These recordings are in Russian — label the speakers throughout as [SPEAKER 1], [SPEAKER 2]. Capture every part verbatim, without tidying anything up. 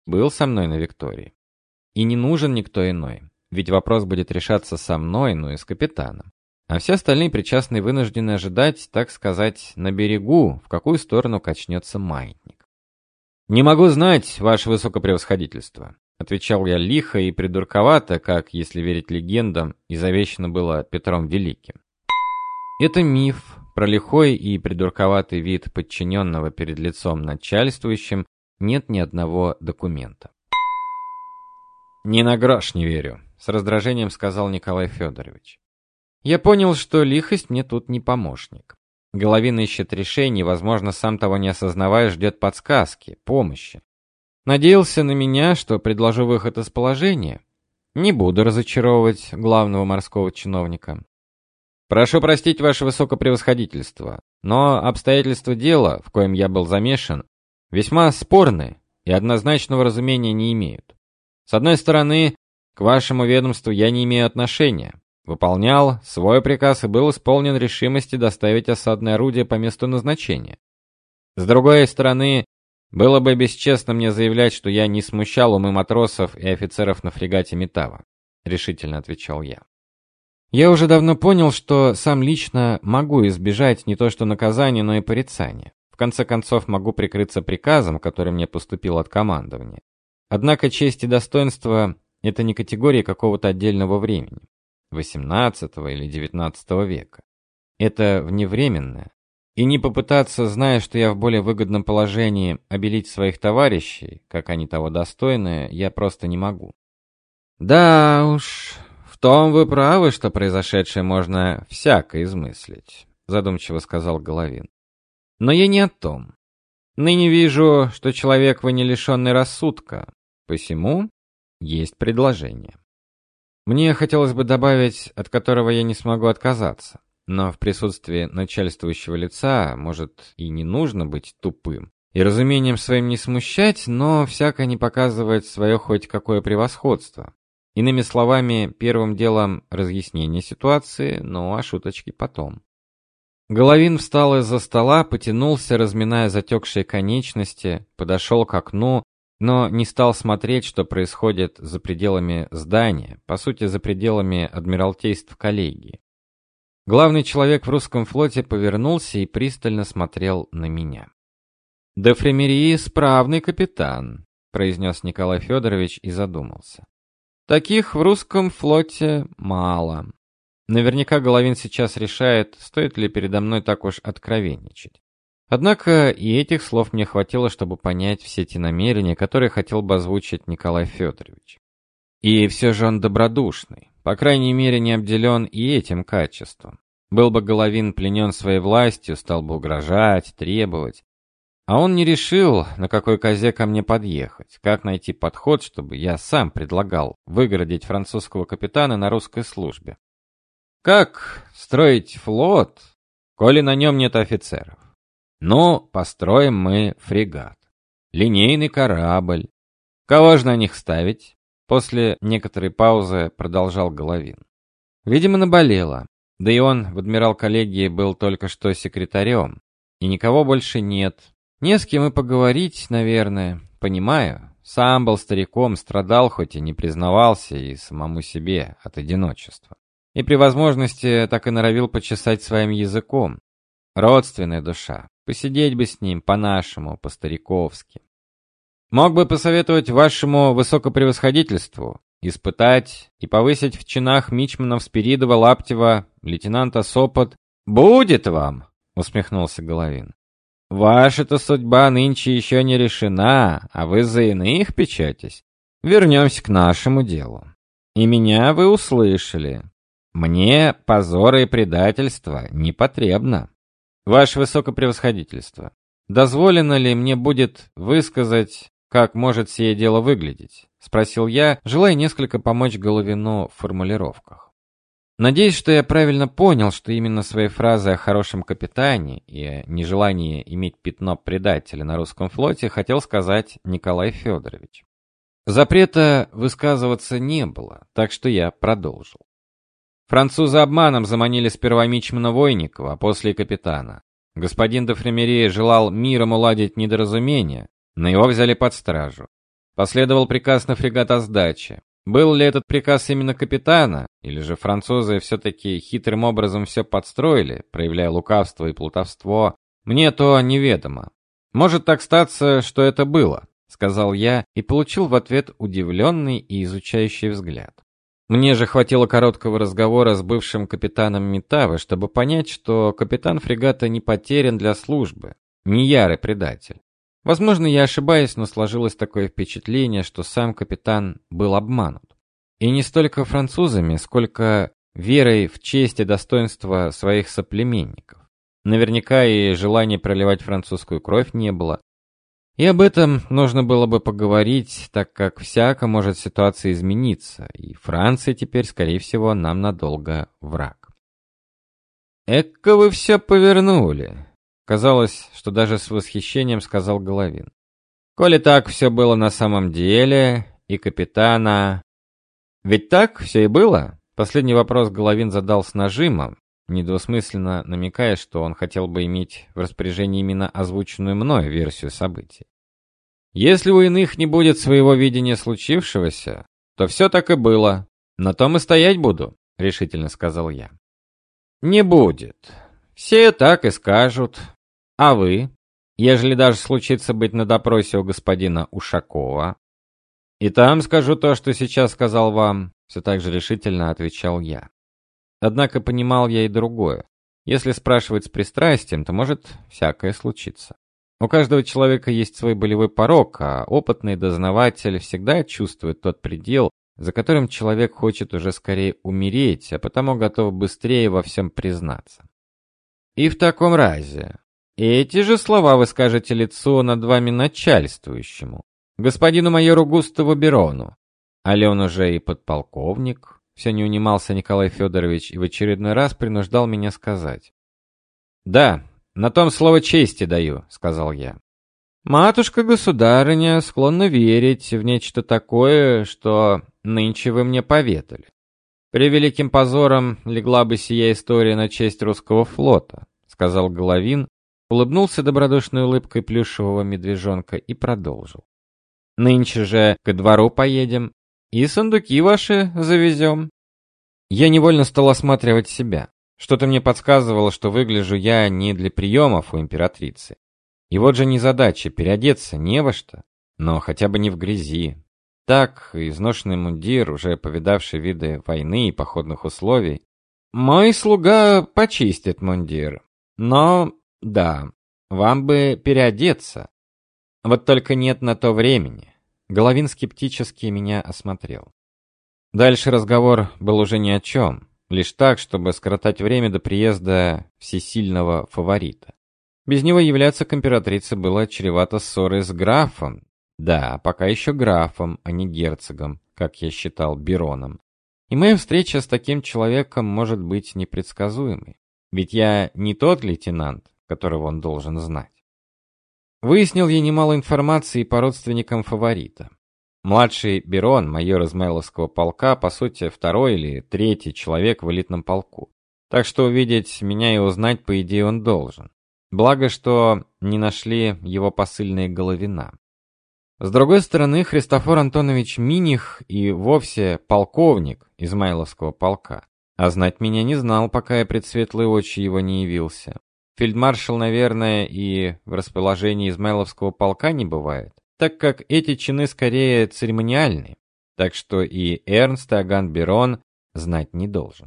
[SPEAKER 1] был со мной на Виктории. И не нужен никто иной, ведь вопрос будет решаться со мной, ну и с капитаном. А все остальные причастные вынуждены ожидать, так сказать, на берегу, в какую сторону качнется маятник. «Не могу знать, ваше высокопревосходительство», — отвечал я лихо и придурковато, как, если верить легендам, и завещано было Петром Великим. Это миф про лихой и придурковатый вид подчиненного перед лицом начальствующим, нет ни одного документа. «Ни на грош не верю», — с раздражением сказал Николай Федорович. Я понял, что лихость мне тут не помощник. Головин ищет решений, возможно, сам того не осознавая, ждет подсказки, помощи. Надеялся на меня, что предложу выход из положения. Не буду разочаровывать главного морского чиновника. Прошу простить ваше высокопревосходительство, но обстоятельства дела, в коем я был замешан, весьма спорны и однозначного разумения не имеют. С одной стороны, к вашему ведомству я не имею отношения. Выполнял свой приказ и был исполнен решимости доставить осадное орудие по месту назначения. С другой стороны, было бы бесчестно мне заявлять, что я не смущал умы матросов и офицеров на фрегате Метава, решительно отвечал я. Я уже давно понял, что сам лично могу избежать не то что наказания, но и порицания. В конце концов, могу прикрыться приказом, который мне поступил от командования. Однако честь и достоинство — это не категории какого-то отдельного времени, восемнадцатого или девятнадцатого века. Это вневременное. И не попытаться, зная, что я в более выгодном положении, обелить своих товарищей, как они того достойны, я просто не могу. Да уж, в том вы правы, что произошедшее можно всяко измыслить, задумчиво сказал Головин. Но я не о том. Ныне вижу, что человек вы не лишенный рассудка, посему есть предложение. Мне хотелось бы добавить, от которого я не смогу отказаться, но в присутствии начальствующего лица, может, и не нужно быть тупым, и разумением своим не смущать, но всяко не показывать свое хоть какое превосходство. Иными словами, первым делом разъяснение ситуации, ну а шуточки потом. Головин встал из-за стола, потянулся, разминая затекшие конечности, подошел к окну, но не стал смотреть, что происходит за пределами здания, по сути, за пределами адмиралтейств коллегии. Главный человек в русском флоте повернулся и пристально смотрел на меня. «Де Фремерии справный капитан», — произнес Николай Федорович и задумался. «Таких в русском флоте мало. Наверняка Головин сейчас решает, стоит ли передо мной так уж откровенничать. Однако и этих слов мне хватило, чтобы понять все те намерения, которые хотел бы озвучить Николай Федорович. И все же он добродушный, по крайней мере, не обделен и этим качеством. Был бы Головин пленен своей властью, стал бы угрожать, требовать. А он не решил, на какой козе ко мне подъехать, как найти подход, чтобы я сам предлагал выгородить французского капитана на русской службе. Как строить флот, коли на нем нет офицеров? Ну, построим мы фрегат, линейный корабль. Кого же на них ставить? После некоторой паузы продолжал Головин. Видимо, наболело. Да и он в адмирал-коллегии был только что секретарем, и никого больше нет. Не с кем и поговорить, наверное. Понимаю, сам был стариком, страдал, хоть и не признавался и самому себе от одиночества. И при возможности так и норовил почесать своим языком. Родственная душа. Посидеть бы с ним по-нашему, по-стариковски. Мог бы посоветовать вашему высокопревосходительству испытать и повысить в чинах мичманов Спиридова, Лаптева, лейтенанта Сопот. «Будет вам!» — усмехнулся Головин. «Ваша-то судьба нынче еще не решена, а вы за иных печетесь. Вернемся к нашему делу. И меня вы услышали. Мне позора и предательства не потребно. Ваше высокопревосходительство, дозволено ли мне будет высказать, как может сие дело выглядеть?» — спросил я, желая несколько помочь Головину в формулировках. Надеюсь, что я правильно понял, что именно своей фразой о хорошем капитане и о нежелании иметь пятно предателя на русском флоте хотел сказать Николай Федорович. Запрета высказываться не было, так что я продолжил. Французы обманом заманили сперва мичмана Войникова, а после капитана. Господин де Фремерие желал миром уладить недоразумение, но его взяли под стражу. Последовал приказ на фрегат о сдаче. Был ли этот приказ именно капитана, или же французы все-таки хитрым образом все подстроили, проявляя лукавство и плутовство, мне то неведомо. Может так статься, что это было, сказал я и получил в ответ удивленный и изучающий взгляд. Мне же хватило короткого разговора с бывшим капитаном Митавы, чтобы понять, что капитан фрегата не потерян для службы, не ярый предатель. Возможно, я ошибаюсь, но сложилось такое впечатление, что сам капитан был обманут. И не столько французами, сколько верой в честь и достоинство своих соплеменников. Наверняка и желания проливать французскую кровь не было. И об этом нужно было бы поговорить, так как всяко может ситуация измениться, и Франция теперь, скорее всего, нам надолго враг. «Эка вы все повернули!» Казалось, что даже с восхищением сказал Головин. «Коли так все было на самом деле, и капитана...» «Ведь так все и было?» Последний вопрос Головин задал с нажимом, недвусмысленно намекая, что он хотел бы иметь в распоряжении именно озвученную мной версию событий. «Если у иных не будет своего видения случившегося, то все так и было. На том и стоять буду», — решительно сказал я. «Не будет. Все так и скажут. А вы, ежели даже случится быть на допросе у господина Ушакова, и там скажу то, что сейчас сказал вам», — все так же решительно отвечал я. Однако понимал я и другое. Если спрашивать с пристрастием, то может всякое случиться. У каждого человека есть свой болевой порог, а опытный дознаватель всегда чувствует тот предел, за которым человек хочет уже скорее умереть, а потому готов быстрее во всем признаться. И в таком разе, эти же слова вы скажете лицу над вами начальствующему, господину майору Густаву Берону. Али он уже и подполковник? Все не унимался Николай Федорович и в очередной раз принуждал меня сказать. «Да, на том слово чести даю», — сказал я. «Матушка-государыня склонна верить в нечто такое, что нынче вы мне поведали. Превеликим позором легла бы сия история на честь русского флота», — сказал Головин, улыбнулся добродушной улыбкой плюшевого медвежонка и продолжил. «Нынче же ко двору поедем и сундуки ваши завезем». Я невольно стал осматривать себя. Что-то мне подсказывало, что выгляжу я не для приемов у императрицы. И вот же незадача, переодеться не во что, но хотя бы не в грязи. Так, изношенный мундир, уже повидавший виды войны и походных условий. Мой слуга почистит мундир. Но, да, вам бы переодеться. Вот только нет на то времени. Головин скептически меня осмотрел. Дальше разговор был уже ни о чем, лишь так, чтобы скоротать время до приезда всесильного фаворита. Без него являться к императрице было чревато ссорой с графом. Да, пока еще графом, а не герцогом, как я считал, Бероном. И моя встреча с таким человеком может быть непредсказуемой. Ведь я не тот лейтенант, которого он должен знать. Выяснил я немало информации по родственникам фаворита. Младший Берон, майор Измайловского полка, по сути, второй или третий человек в элитном полку. Так что увидеть меня и узнать, по идее, он должен. Благо, что не нашли его посыльные Головина. С другой стороны, Христофор Антонович Миних и вовсе полковник Измайловского полка. А знать меня не знал, пока я пред светлые очи его не явился. Фельдмаршал, наверное, и в расположении Измайловского полка не бывает, так как эти чины скорее церемониальные, так что и Эрнст Иоганн Берон знать не должен.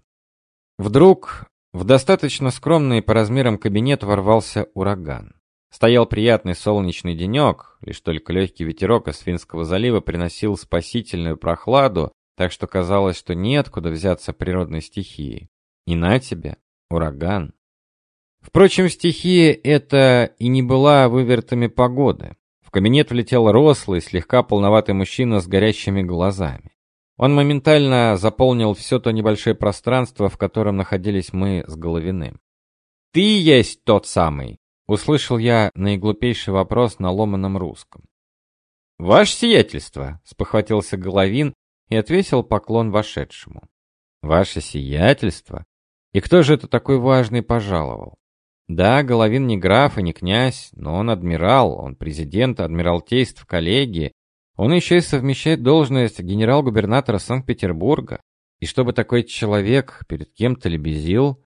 [SPEAKER 1] Вдруг в достаточно скромный по размерам кабинет ворвался ураган. Стоял приятный солнечный денек, лишь только легкий ветерок из Финского залива приносил спасительную прохладу, так что казалось, что неоткуда взяться природной стихии. И на тебе, ураган. Впрочем, стихия эта и не была вывертами погоды. В кабинет влетел рослый, слегка полноватый мужчина с горящими глазами. Он моментально заполнил все то небольшое пространство, в котором находились мы с Головиным. «Ты есть тот самый?» — услышал я наиглупейший вопрос на ломаном русском. «Ваше сиятельство!» — спохватился Головин и отвесил поклон вошедшему. «Ваше сиятельство? И кто же это такой важный пожаловал?» Да, Головин не граф и не князь, но он адмирал, он президент адмиралтейств коллегии, Он еще и совмещает должность генерал-губернатора Санкт-Петербурга. И чтобы такой человек перед кем-то лебезил,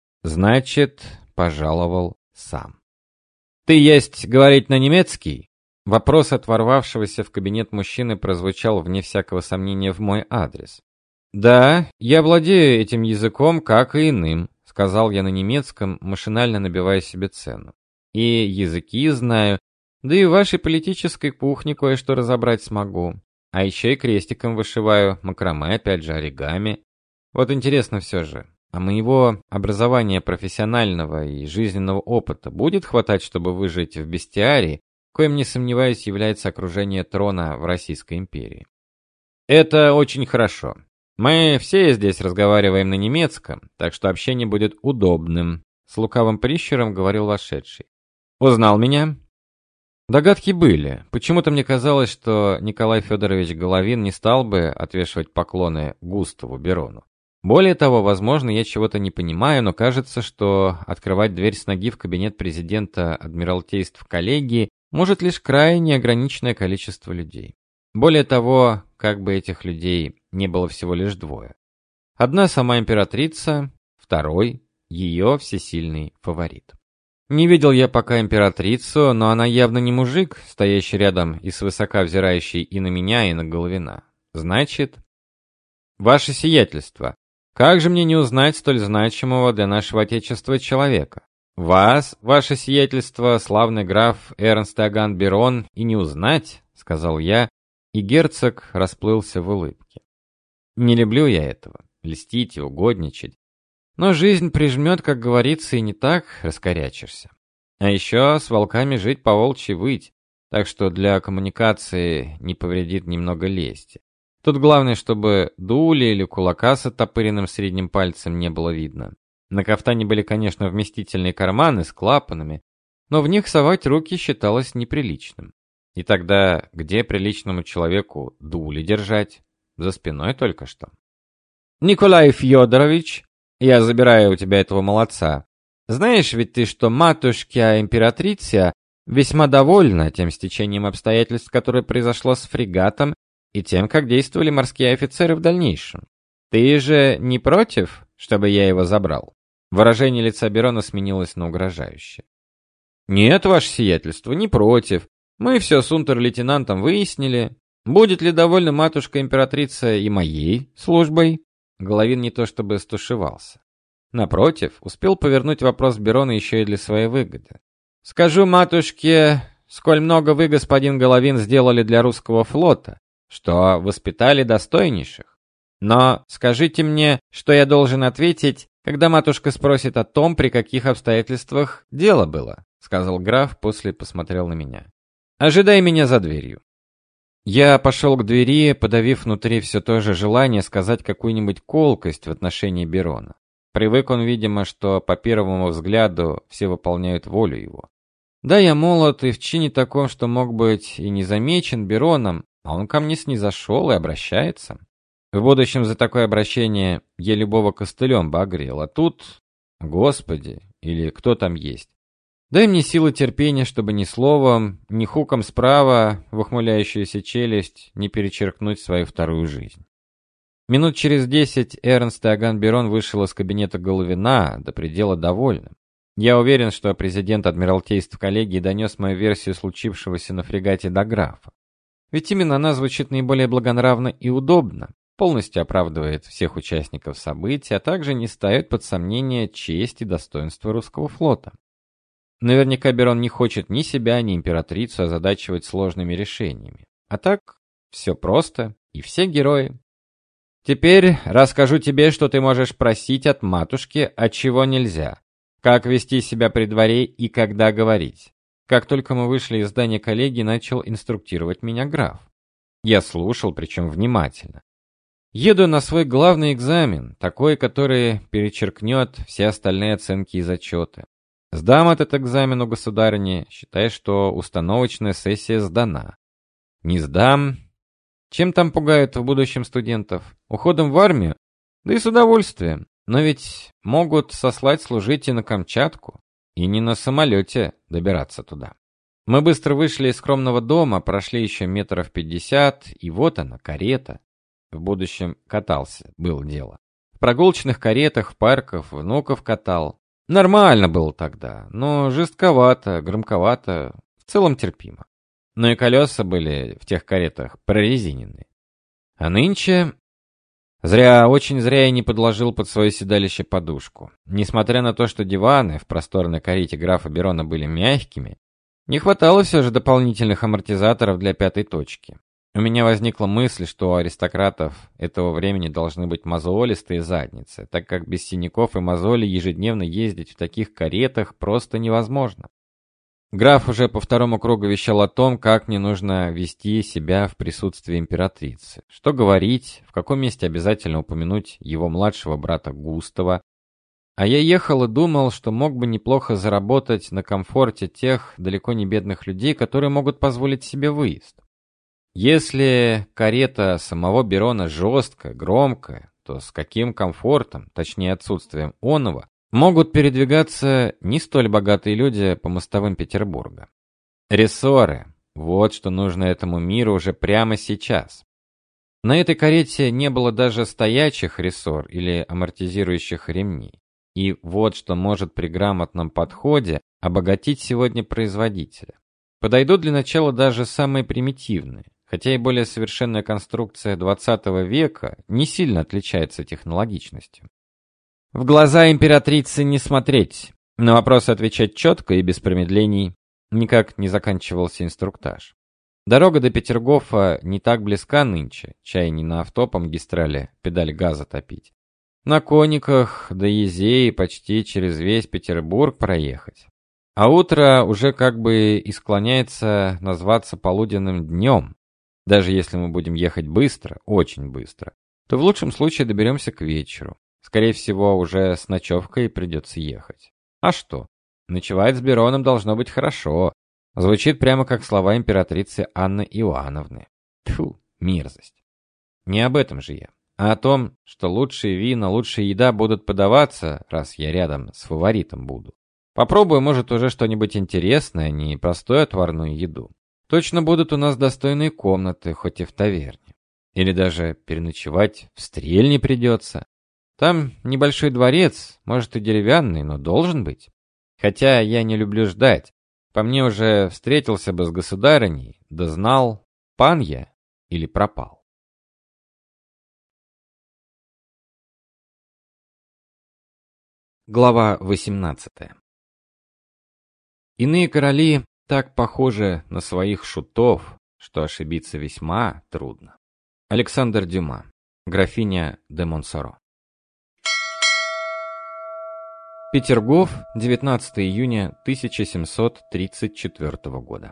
[SPEAKER 1] значит, пожаловал сам. «Ты есть говорить на немецкий?» Вопрос от ворвавшегося в кабинет мужчины прозвучал вне всякого сомнения в мой адрес. «Да, я владею этим языком, как и иным», — сказал я на немецком, машинально набивая себе цену. «И языки знаю, да и в вашей политической кухне кое-что разобрать смогу. А еще и крестиком вышиваю, макраме, опять же, оригами. Вот интересно все же, а моего образования профессионального и жизненного опыта будет хватать, чтобы выжить в бестиарии, коим, не сомневаюсь, является окружение трона в Российской империи?» «Это очень хорошо. Мы все здесь разговариваем на немецком, так что общение будет удобным», — с лукавым прищуром говорил вошедший. «Узнал меня?» Догадки были. Почему-то мне казалось, что Николай Федорович Головин не стал бы отвешивать поклоны Густаву Берону. Более того, возможно, я чего-то не понимаю, но кажется, что открывать дверь с ноги в кабинет президента Адмиралтейств коллегии может лишь крайне ограниченное количество людей. Более того, как бы этих людей не было всего лишь двое. Одна сама императрица, второй ее всесильный фаворит. Не видел я пока императрицу, но она явно не мужик, стоящий рядом и свысока взирающий и на меня, и на Головина. Значит, ваше сиятельство, как же мне не узнать столь значимого для нашего отечества человека? Вас, ваше сиятельство, славный граф Эрнст Иоганн Берон, и не узнать, сказал я, и герцог расплылся в улыбке. Не люблю я этого, льстить и угодничать. Но жизнь прижмет, как говорится, и не так раскорячишься. А еще с волками жить по-волчьи выть, так что для коммуникации не повредит немного лести. Тут главное, чтобы дули или кулака с оттопыренным средним пальцем не было видно. На кафтане были, конечно, вместительные карманы с клапанами, но в них совать руки считалось неприличным. И тогда где приличному человеку дули держать? За спиной только что. «Николай Федорович, я забираю у тебя этого молодца. Знаешь ведь ты, что матушка императрица весьма довольна тем стечением обстоятельств, которое произошло с фрегатом, и тем, как действовали морские офицеры в дальнейшем. Ты же не против, чтобы я его забрал?» Выражение лица Берона сменилось на угрожающее. «Нет, ваше сиятельство, не против. Мы все с унтер-лейтенантом выяснили. Будет ли довольна матушка-императрица и моей службой?» Головин не то чтобы стушевался. Напротив, успел повернуть вопрос Берона еще и для своей выгоды. «Скажу матушке, сколь много вы, господин Головин, сделали для русского флота, что воспитали достойнейших. Но скажите мне, что я должен ответить, когда матушка спросит о том, при каких обстоятельствах дело было», сказал граф, после посмотрел на меня. «Ожидай меня за дверью». Я пошел к двери, подавив внутри все то же желание сказать какую-нибудь колкость в отношении Берона. Привык он, видимо, что по первому взгляду все выполняют волю его. Да, я молод и в чине таком, что мог быть и не замечен Бероном, а он ко мне снизошел и обращается. В будущем за такое обращение я любого костылем бы огрел, а тут, Господи, или кто там есть. Дай мне силы терпения, чтобы ни словом, ни хуком справа в ухмыляющуюся челюсть не перечеркнуть свою вторую жизнь. Минут через десять Эрнст Иоганн Берон вышел из кабинета Головина до предела довольным. Я уверен, что президент Адмиралтейств коллегии донес мою версию случившегося на фрегате до графа. Ведь именно она звучит наиболее благонравно и удобно, полностью оправдывает всех участников событий, а также не ставит под сомнение честь и достоинство русского флота. Наверняка Берон не хочет ни себя, ни императрицу озадачивать сложными решениями. А так, все просто, и все герои. Теперь расскажу тебе, что ты можешь просить от матушки, а чего нельзя. Как вести себя при дворе и когда говорить. Как только мы вышли из здания коллегии, начал инструктировать меня граф. Я слушал, причем внимательно. Еду на свой главный экзамен, такой, который перечеркнет все остальные оценки и зачеты. Сдам этот экзамен у государыни, считай, что установочная сессия сдана. Не сдам. Чем там пугают в будущем студентов? Уходом в армию? Да и с удовольствием. Но ведь могут сослать служить и на Камчатку, и не на самолете добираться туда. Мы быстро вышли из скромного дома, прошли еще метров пятьдесят, и вот она, карета. В будущем катался, было дело. В прогулочных каретах, в парках, внуков катал. Нормально было тогда, но жестковато, громковато, в целом терпимо. Но и колеса были в тех каретах прорезиненные. А нынче... Зря, очень зря я не подложил под свое седалище подушку. Несмотря на то, что диваны в просторной карете графа Берона были мягкими, не хватало все же дополнительных амортизаторов для пятой точки. У меня возникла мысль, что у аристократов этого времени должны быть мозолистые задницы, так как без синяков и мозолей ежедневно ездить в таких каретах просто невозможно. Граф уже по второму кругу вещал о том, как мне нужно вести себя в присутствии императрицы. Что говорить, в каком месте обязательно упомянуть его младшего брата Густава. А я ехал и думал, что мог бы неплохо заработать на комфорте тех далеко не бедных людей, которые могут позволить себе выезд. Если карета самого Берона жесткая, громкая, то с каким комфортом, точнее отсутствием оного, могут передвигаться не столь богатые люди по мостовым Петербурга. Рессоры. Вот что нужно этому миру уже прямо сейчас. На этой карете не было даже стоячих рессор или амортизирующих ремней. И вот что может при грамотном подходе обогатить сегодня производителя. Подойдут для начала даже самые примитивные, хотя и более совершенная конструкция двадцатого века не сильно отличается технологичностью. В глаза императрицы не смотреть, на вопросы отвечать четко и без промедлений. Никак не заканчивался инструктаж. Дорога до Петергофа не так близка нынче, чай не на авто по магистрали педаль газа топить. На кониках до Езеи почти через весь Петербург проехать. А утро уже как бы и склоняется назваться полуденным днем. Даже если мы будем ехать быстро, очень быстро, то в лучшем случае доберемся к вечеру. Скорее всего, уже с ночевкой придется ехать. А что? Ночевать с Бероном должно быть хорошо. Звучит прямо как слова императрицы Анны Иоанновны. Тьфу, мерзость. Не об этом же я, а о том, что лучшие вина, лучшая еда будут подаваться, раз я рядом с фаворитом буду. Попробую, может, уже что-нибудь интересное, не простую отварную еду. Точно будут у нас достойные комнаты, хоть и в таверне. Или даже переночевать в Стрельне придется. Там небольшой дворец, может и деревянный, но должен быть. Хотя я не люблю ждать. По мне уже встретился бы с государыней, да знал, пан я или пропал. Глава восемнадцатая. Иные короли так похожи на своих шутов, что ошибиться весьма трудно. Александр Дюма. Графиня де Монсоро. Петергоф, девятнадцатого июня тысяча семьсот тридцать четвёртого года.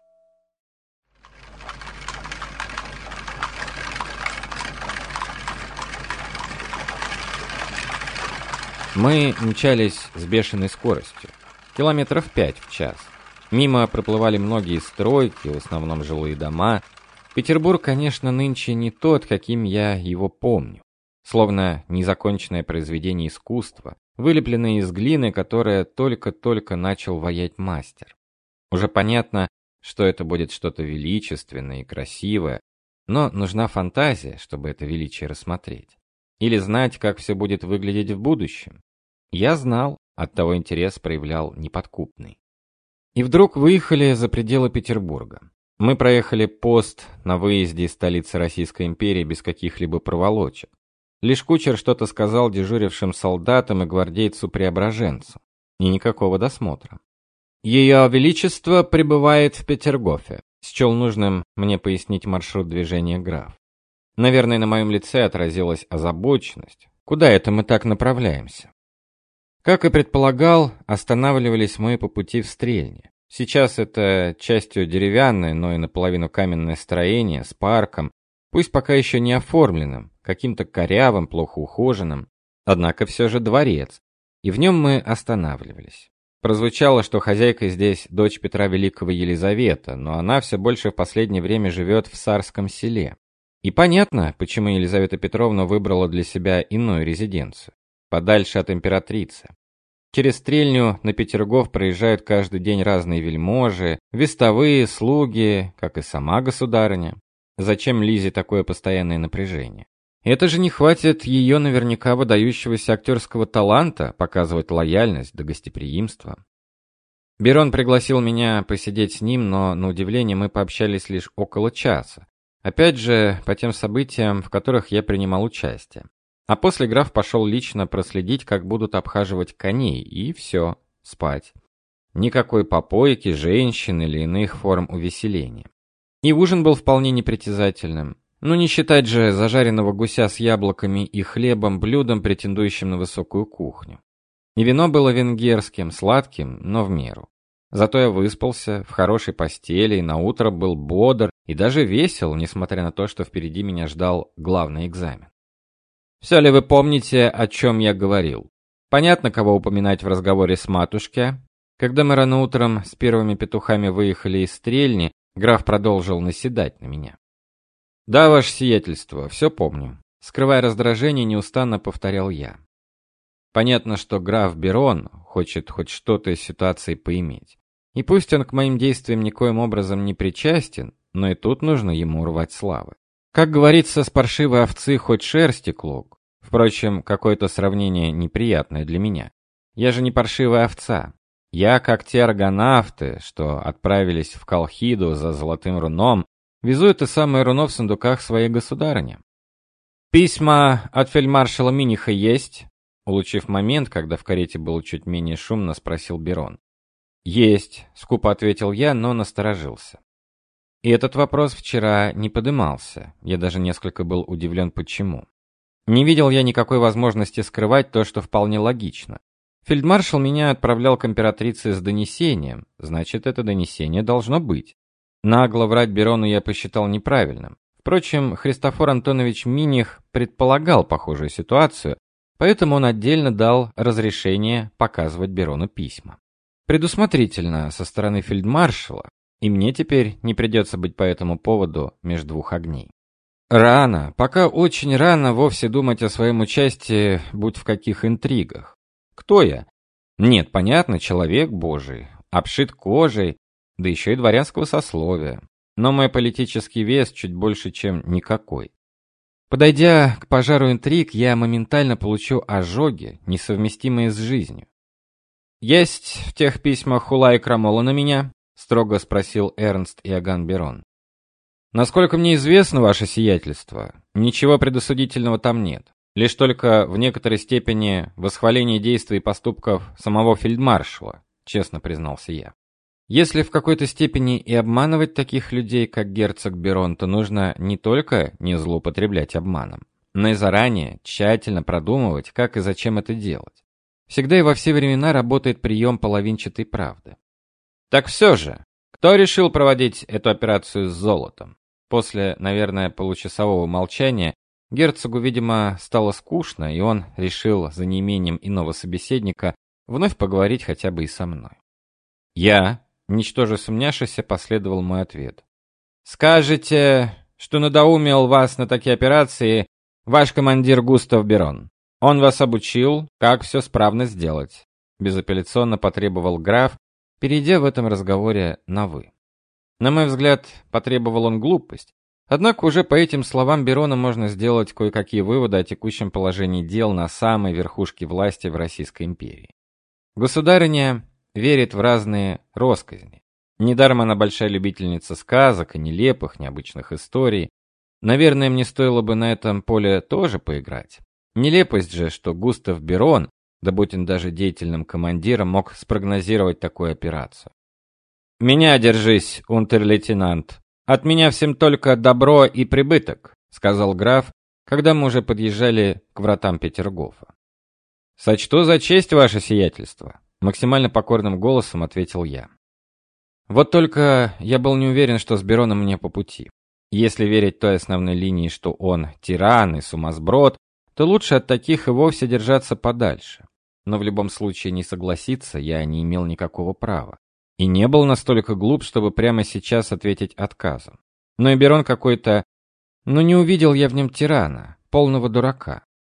[SPEAKER 1] Мы мчались с бешеной скоростью, километров пять в час. Мимо проплывали многие стройки, в основном жилые дома. Петербург, конечно, нынче не тот, каким я его помню. Словно незаконченное произведение искусства, вылепленное из глины, которое только-только начал ваять мастер. Уже понятно, что это будет что-то величественное и красивое, но нужна фантазия, чтобы это величие рассмотреть. Или знать, как все будет выглядеть в будущем. Я знал, оттого интерес проявлял неподкупный. И вдруг выехали за пределы Петербурга. Мы проехали пост на выезде из столицы Российской империи без каких-либо проволочек. Лишь кучер что-то сказал дежурившим солдатам и гвардейцу-преображенцу. И никакого досмотра. Ее Величество прибывает в Петергофе. Счел нужным мне пояснить маршрут движения граф. Наверное, на моем лице отразилась озабоченность. Куда это мы так направляемся? Как и предполагал, останавливались мы по пути в Стрельне. Сейчас это частью деревянное, но и наполовину каменное строение с парком, пусть пока еще не оформленным, каким-то корявым, плохо ухоженным, однако все же дворец, и в нем мы останавливались. Прозвучало, что хозяйка здесь дочь Петра Великого Елизавета, но она все больше в последнее время живет в Сарском селе. И понятно, почему Елизавета Петровна выбрала для себя иную резиденцию, подальше от императрицы. Через Стрельню на Петергоф проезжают каждый день разные вельможи, вестовые, слуги, как и сама государыня. Зачем Лизе такое постоянное напряжение? Это же не хватит ее наверняка выдающегося актерского таланта показывать лояльность да гостеприимство. Берон пригласил меня посидеть с ним, но, на удивление, мы пообщались лишь около часа. Опять же, по тем событиям, в которых я принимал участие. А после граф пошел лично проследить, как будут обхаживать коней, и все, спать. Никакой попойки, женщин или иных форм увеселения. И ужин был вполне непритязательным. Ну не считать же зажаренного гуся с яблоками и хлебом блюдом, претендующим на высокую кухню. И вино было венгерским, сладким, но в меру. Зато я выспался, в хорошей постели, и наутро был бодр и даже весел, несмотря на то, что впереди меня ждал главный экзамен. Все ли вы помните, о чем я говорил? Понятно, кого упоминать в разговоре с матушкой? Когда мы рано утром с первыми петухами выехали из Стрельни, граф продолжил наседать на меня. Да, ваше сиятельство, все помню. Скрывая раздражение, неустанно повторял я. Понятно, что граф Берон хочет хоть что-то из ситуации поиметь. И пусть он к моим действиям никоим образом не причастен, но и тут нужно ему рвать славы. Как говорится, с паршивой овцы хоть шерсти клок. Впрочем, какое-то сравнение неприятное для меня. Я же не паршивая овца. Я, как те аргонавты, что отправились в Колхиду за золотым руном, везу это самое руно в сундуках своей государыни. Письма от фельдмаршала Миниха есть? Улучив момент, когда в карете было чуть менее шумно, спросил Берон. Есть, скупо ответил я, но насторожился. И этот вопрос вчера не подымался. Я даже несколько был удивлен, почему. Не видел я никакой возможности скрывать то, что вполне логично. Фельдмаршал меня отправлял к императрице с донесением, значит, это донесение должно быть. Нагло врать Берону я посчитал неправильным. Впрочем, Христофор Антонович Миних предполагал похожую ситуацию, поэтому он отдельно дал разрешение показывать Берону письма. Предусмотрительно со стороны фельдмаршала, и мне теперь не придется быть по этому поводу между двух огней. Рано, пока очень рано вовсе думать о своем участии, будь в каких интригах. Кто я? Нет, понятно, человек божий, обшит кожей, да еще и дворянского сословия. Но мой политический вес чуть больше, чем никакой. Подойдя к пожару интриг, я моментально получу ожоги, несовместимые с жизнью. «Есть в тех письмах хула и крамола на меня?» — строго спросил Эрнст Иоганн Берон. «Насколько мне известно, ваше сиятельство, ничего предосудительного там нет. Лишь только в некоторой степени восхваление действий и поступков самого фельдмаршала», — честно признался я. Если в какой-то степени и обманывать таких людей, как герцог Берон, то нужно не только не злоупотреблять обманом, но и заранее тщательно продумывать, как и зачем это делать. Всегда и во все времена работает прием половинчатой правды. Так все же, кто решил проводить эту операцию с золотом? После, наверное, получасового молчания герцогу, видимо, стало скучно, и он решил, за неимением иного собеседника, вновь поговорить хотя бы и со мной. Я, ничтоже сумняшися, последовал мой ответ. «Скажете, что надоумил вас на такие операции ваш командир Густав Берон. Он вас обучил, как все справно сделать», — безапелляционно потребовал граф, перейдя в этом разговоре на «вы». На мой взгляд, потребовал он глупость, однако уже по этим словам Берона можно сделать кое-какие выводы о текущем положении дел на самой верхушке власти в Российской империи. Государыня верит в разные россказни. Недаром она большая любительница сказок и нелепых, необычных историй. Наверное, мне стоило бы на этом поле тоже поиграть. Нелепость же, что Густав Берон, да будь он даже деятельным командиром, мог спрогнозировать такую операцию. «Меня держись, унтер-лейтенант. От меня всем только добро и прибыток», — сказал граф, когда мы уже подъезжали к вратам Петергофа. «Сочту за честь, ваше сиятельство», — максимально покорным голосом ответил я. Вот только я был не уверен, что с Бероном мне по пути. Если верить той основной линии, что он тиран и сумасброд, то лучше от таких и вовсе держаться подальше. Но в любом случае не согласиться я не имел никакого права. И не был настолько глуп, чтобы прямо сейчас ответить отказом. Но и Берон какой-то... Ну не увидел я в нем тирана, полного дурака.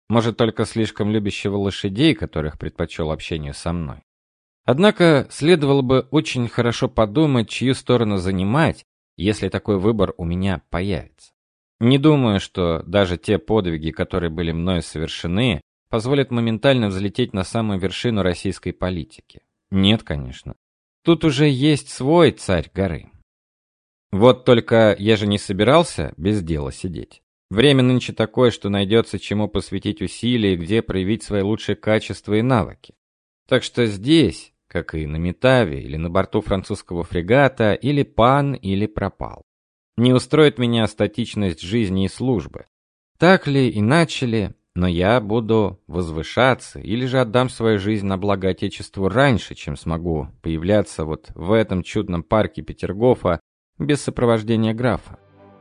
[SPEAKER 1] Может, только слишком любящего лошадей, которых предпочел общению со мной. Однако следовало бы очень хорошо подумать, чью сторону занимать, если такой выбор у меня появится. Не думаю, что даже те подвиги, которые были мною совершены, позволят моментально взлететь на самую вершину российской политики. Нет, конечно. Тут уже есть свой царь горы. Вот только я же не собирался без дела сидеть. Время нынче такое, что найдется чему посвятить усилия и где проявить свои лучшие качества и навыки. Так что здесь, как и на Метаве или на борту французского фрегата, или пан, или пропал. Не устроит меня статичность жизни и службы. Так ли, иначе ли, но я буду возвышаться или же отдам свою жизнь на благо Отечеству раньше, чем смогу появляться вот в этом чудном парке Петергофа без сопровождения графа.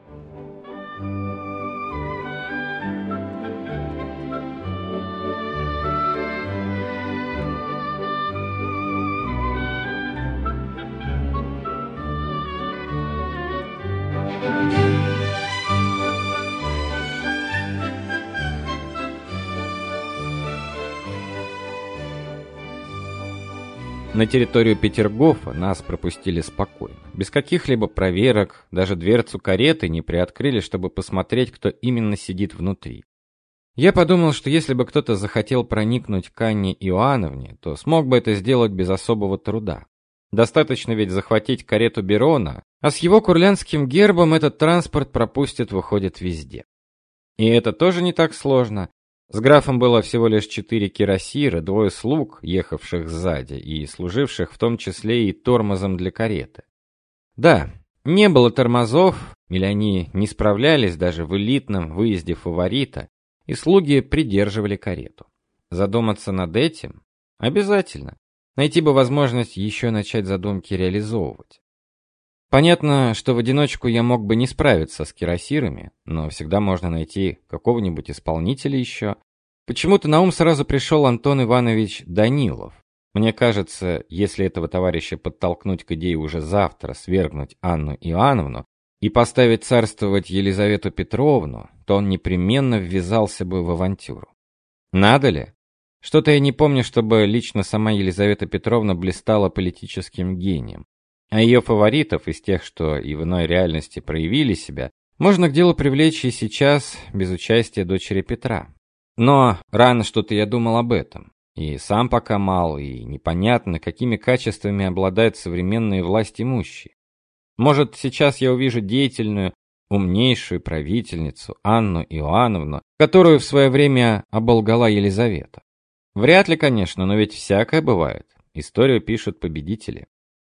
[SPEAKER 1] На территорию Петергофа нас пропустили спокойно, без каких-либо проверок, даже дверцу кареты не приоткрыли, чтобы посмотреть, кто именно сидит внутри. Я подумал, что если бы кто-то захотел проникнуть к Анне Иоанновне, то смог бы это сделать без особого труда. Достаточно ведь захватить карету Берона, а с его курлянским гербом этот транспорт пропустят, выходит, везде. И это тоже не так сложно. С графом было всего лишь четыре кирасира, двое слуг, ехавших сзади и служивших в том числе и тормозом для кареты. Да, не было тормозов, или они не справлялись даже в элитном выезде фаворита, и слуги придерживали карету. Задуматься над этим обязательно. Найти бы возможность еще начать задумки реализовывать. Понятно, что в одиночку я мог бы не справиться с кирасирами, но всегда можно найти какого-нибудь исполнителя еще. Почему-то на ум сразу пришел Антон Иванович Данилов. Мне кажется, если этого товарища подтолкнуть к идее уже завтра свергнуть Анну Иоанновну и поставить царствовать Елизавету Петровну, то он непременно ввязался бы в авантюру. Надо ли? Что-то я не помню, чтобы лично сама Елизавета Петровна блистала политическим гением. А ее фаворитов из тех, что и в иной реальности проявили себя, можно к делу привлечь и сейчас без участия дочери Петра. Но рано что-то я думал об этом. И сам пока мал, и непонятно, какими качествами обладают современные власть имущие. Может, сейчас я увижу деятельную, умнейшую правительницу Анну Иоанновну, которую в свое время оболгала Елизавета. Вряд ли, конечно, но ведь всякое бывает. Историю пишут победители.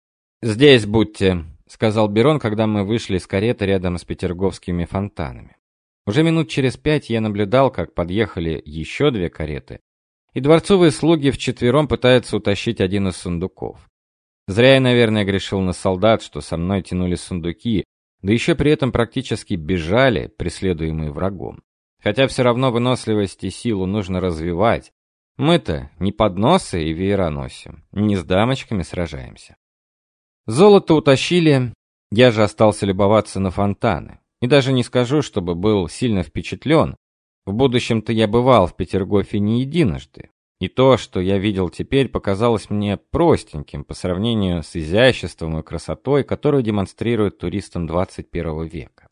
[SPEAKER 1] «Здесь будьте», — сказал Берон, когда мы вышли из кареты рядом с петерговскими фонтанами. Уже минут через пять я наблюдал, как подъехали еще две кареты, и дворцовые слуги вчетвером пытаются утащить один из сундуков. Зря я, наверное, грешил на солдат, что со мной тянули сундуки, да еще при этом практически бежали, преследуемые врагом. Хотя все равно выносливость и силу нужно развивать. Мы-то не подносы и веера носим, не с дамочками сражаемся. Золото утащили, я же остался любоваться на фонтаны. И даже не скажу, чтобы был сильно впечатлен. В будущем-то я бывал в Петергофе не единожды. И то, что я видел теперь, показалось мне простеньким по сравнению с изяществом и красотой, которую демонстрируют туристам двадцать первого века.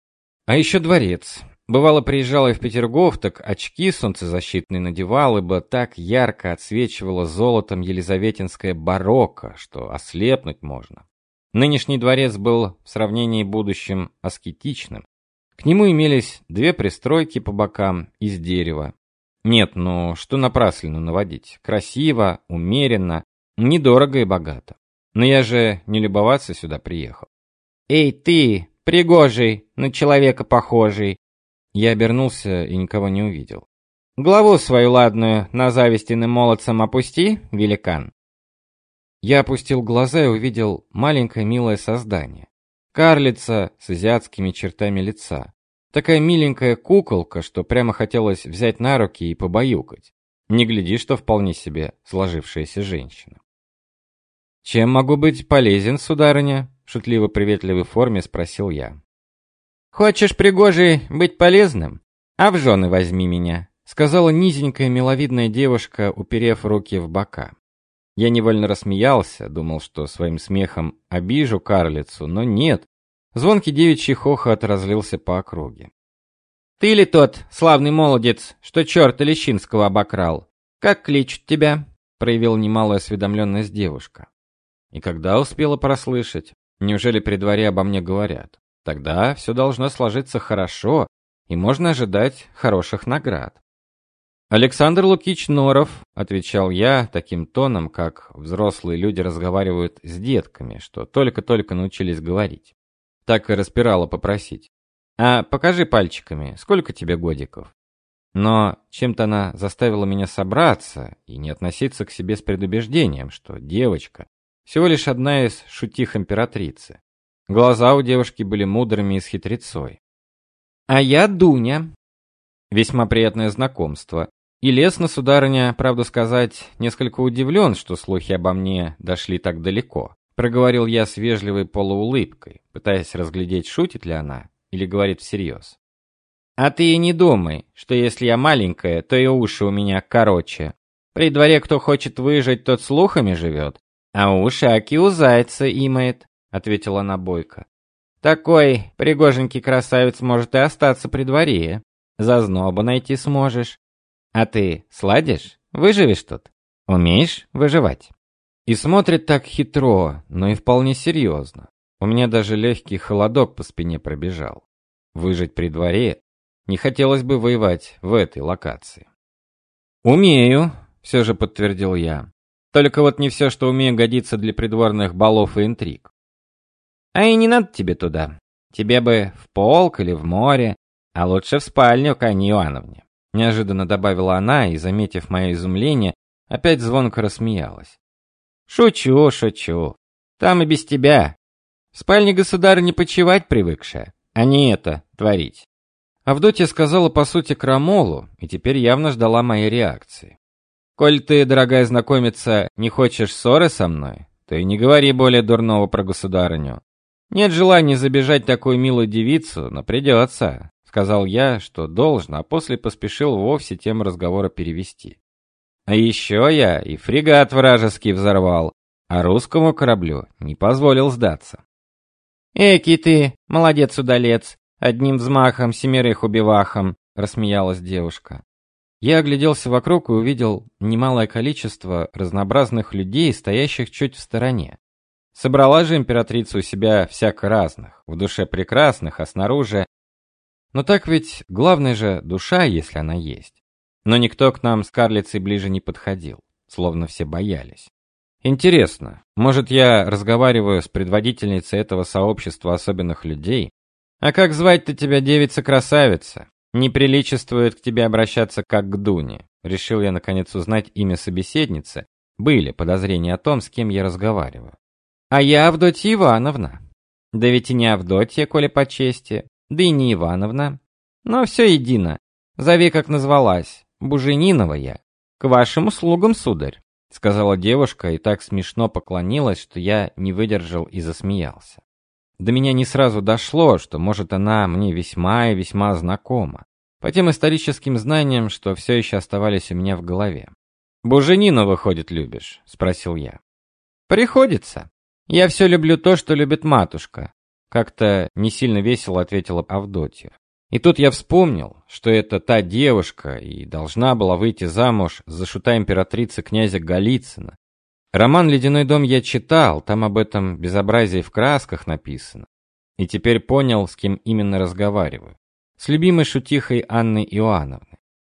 [SPEAKER 1] А еще дворец. Бывало, приезжал я в Петергоф, так очки солнцезащитные надевал, ибо так ярко отсвечивало золотом елизаветинское барокко, что ослепнуть можно. Нынешний дворец был в сравнении будущим аскетичным. К нему имелись две пристройки по бокам из дерева. Нет, ну что напраслину наводить. Красиво, умеренно, недорого и богато. Но я же не любоваться сюда приехал. «Эй ты, пригожий, на человека похожий!» Я обернулся и никого не увидел. «Главу свою ладную на завистиным молодцам опусти, великан!» Я опустил глаза и увидел маленькое милое создание. Карлица с азиатскими чертами лица. Такая миленькая куколка, что прямо хотелось взять на руки и побаюкать. Не гляди, что вполне себе сложившаяся женщина. «Чем могу быть полезен, сударыня?» — в шутливо-приветливой форме спросил я. «Хочешь, пригожий, быть полезным? А в жены возьми меня!» — сказала низенькая миловидная девушка, уперев руки в бока. Я невольно рассмеялся, думал, что своим смехом обижу карлицу, но нет. Звонкий девичий хохот разлился по округе. «Ты ли тот славный молодец, что черта Лещинского обокрал? Как кличут тебя?» — проявил немалую осведомленность девушка. И когда успела прослышать? Неужели при дворе обо мне говорят? Тогда все должно сложиться хорошо, и можно ожидать хороших наград. «Александр Лукич Норов», — отвечал я таким тоном, как взрослые люди разговаривают с детками, что только-только научились говорить. Так и распирало попросить. «А покажи пальчиками, сколько тебе годиков?» Но чем-то она заставила меня собраться и не относиться к себе с предубеждением, что девочка всего лишь одна из шутих императрицы. Глаза у девушки были мудрыми и с хитрецой. «А я Дуня». Весьма приятное знакомство. И лестно, сударыня, правду сказать, несколько удивлен, что слухи обо мне дошли так далеко. Проговорил я с вежливой полуулыбкой, пытаясь разглядеть, шутит ли она или говорит всерьез. «А ты и не думай, что если я маленькая, то и уши у меня короче. При дворе кто хочет выжить, тот слухами живет, а уши аки у зайца имеет», — ответила она бойко. «Такой пригоженький красавец может и остаться при дворе. Зазноба найти сможешь. А ты сладишь? Выживешь тут? Умеешь выживать?» И смотрит так хитро, но и вполне серьезно. У меня даже легкий холодок по спине пробежал. Выжить при дворе? Не хотелось бы воевать в этой локации. «Умею», — все же подтвердил я. «Только вот не все, что умею, годится для придворных балов и интриг». «А и не надо тебе туда. Тебе бы в полк или в море, а лучше в спальню к Анне Иоанновне», — неожиданно добавила она и, заметив мое изумление, опять звонко рассмеялась. «Шучу, шучу. Там и без тебя. В спальне государыня почивать привыкшая, а не это творить». Авдотья сказала по сути крамолу, и теперь явно ждала моей реакции. «Коль ты, дорогая знакомица, не хочешь ссоры со мной, то и не говори более дурного про государыню. Нет желания забежать такую милую девицу, но придется», — сказал я, что должно, а после поспешил вовсе тему разговора перевести. «А еще я и фрегат вражеский взорвал, а русскому кораблю не позволил сдаться». «Эки ты, молодец-удалец, одним взмахом семерых убивахом», — рассмеялась девушка. Я огляделся вокруг и увидел немалое количество разнообразных людей, стоящих чуть в стороне. Собрала же императрица у себя всяко разных, в душе прекрасных, а снаружи... Но так ведь главное же душа, если она есть. Но никто к нам с карлицей ближе не подходил, словно все боялись. Интересно, может, я разговариваю с предводительницей этого сообщества особенных людей? А как звать-то тебя, девица-красавица? Не приличествует к тебе обращаться как к Дуне. Решил я наконец узнать имя собеседницы. Были подозрения о том, с кем я разговариваю. А я Авдотья Ивановна. Да ведь и не Авдотья, коли по чести, да и не Ивановна. Но все едино. Зови, как назвалась. Буженинова я. К вашим услугам, сударь, сказала девушка и так смешно поклонилась, что я не выдержал и засмеялся. До меня не сразу дошло, что, может, она мне весьма и весьма знакома, по тем историческим знаниям, что все еще оставались у меня в голове. «Буженину, выходит, любишь?» — спросил я. «Приходится. Я все люблю то, что любит матушка», — как-то не сильно весело ответила Авдотья. И тут я вспомнил, что это та девушка и должна была выйти замуж за шута императрицы князя Голицына. Роман «Ледяной дом» я читал, там об этом безобразии в красках написано. И теперь понял, с кем именно разговариваю. С любимой шутихой Анны Иоанновны.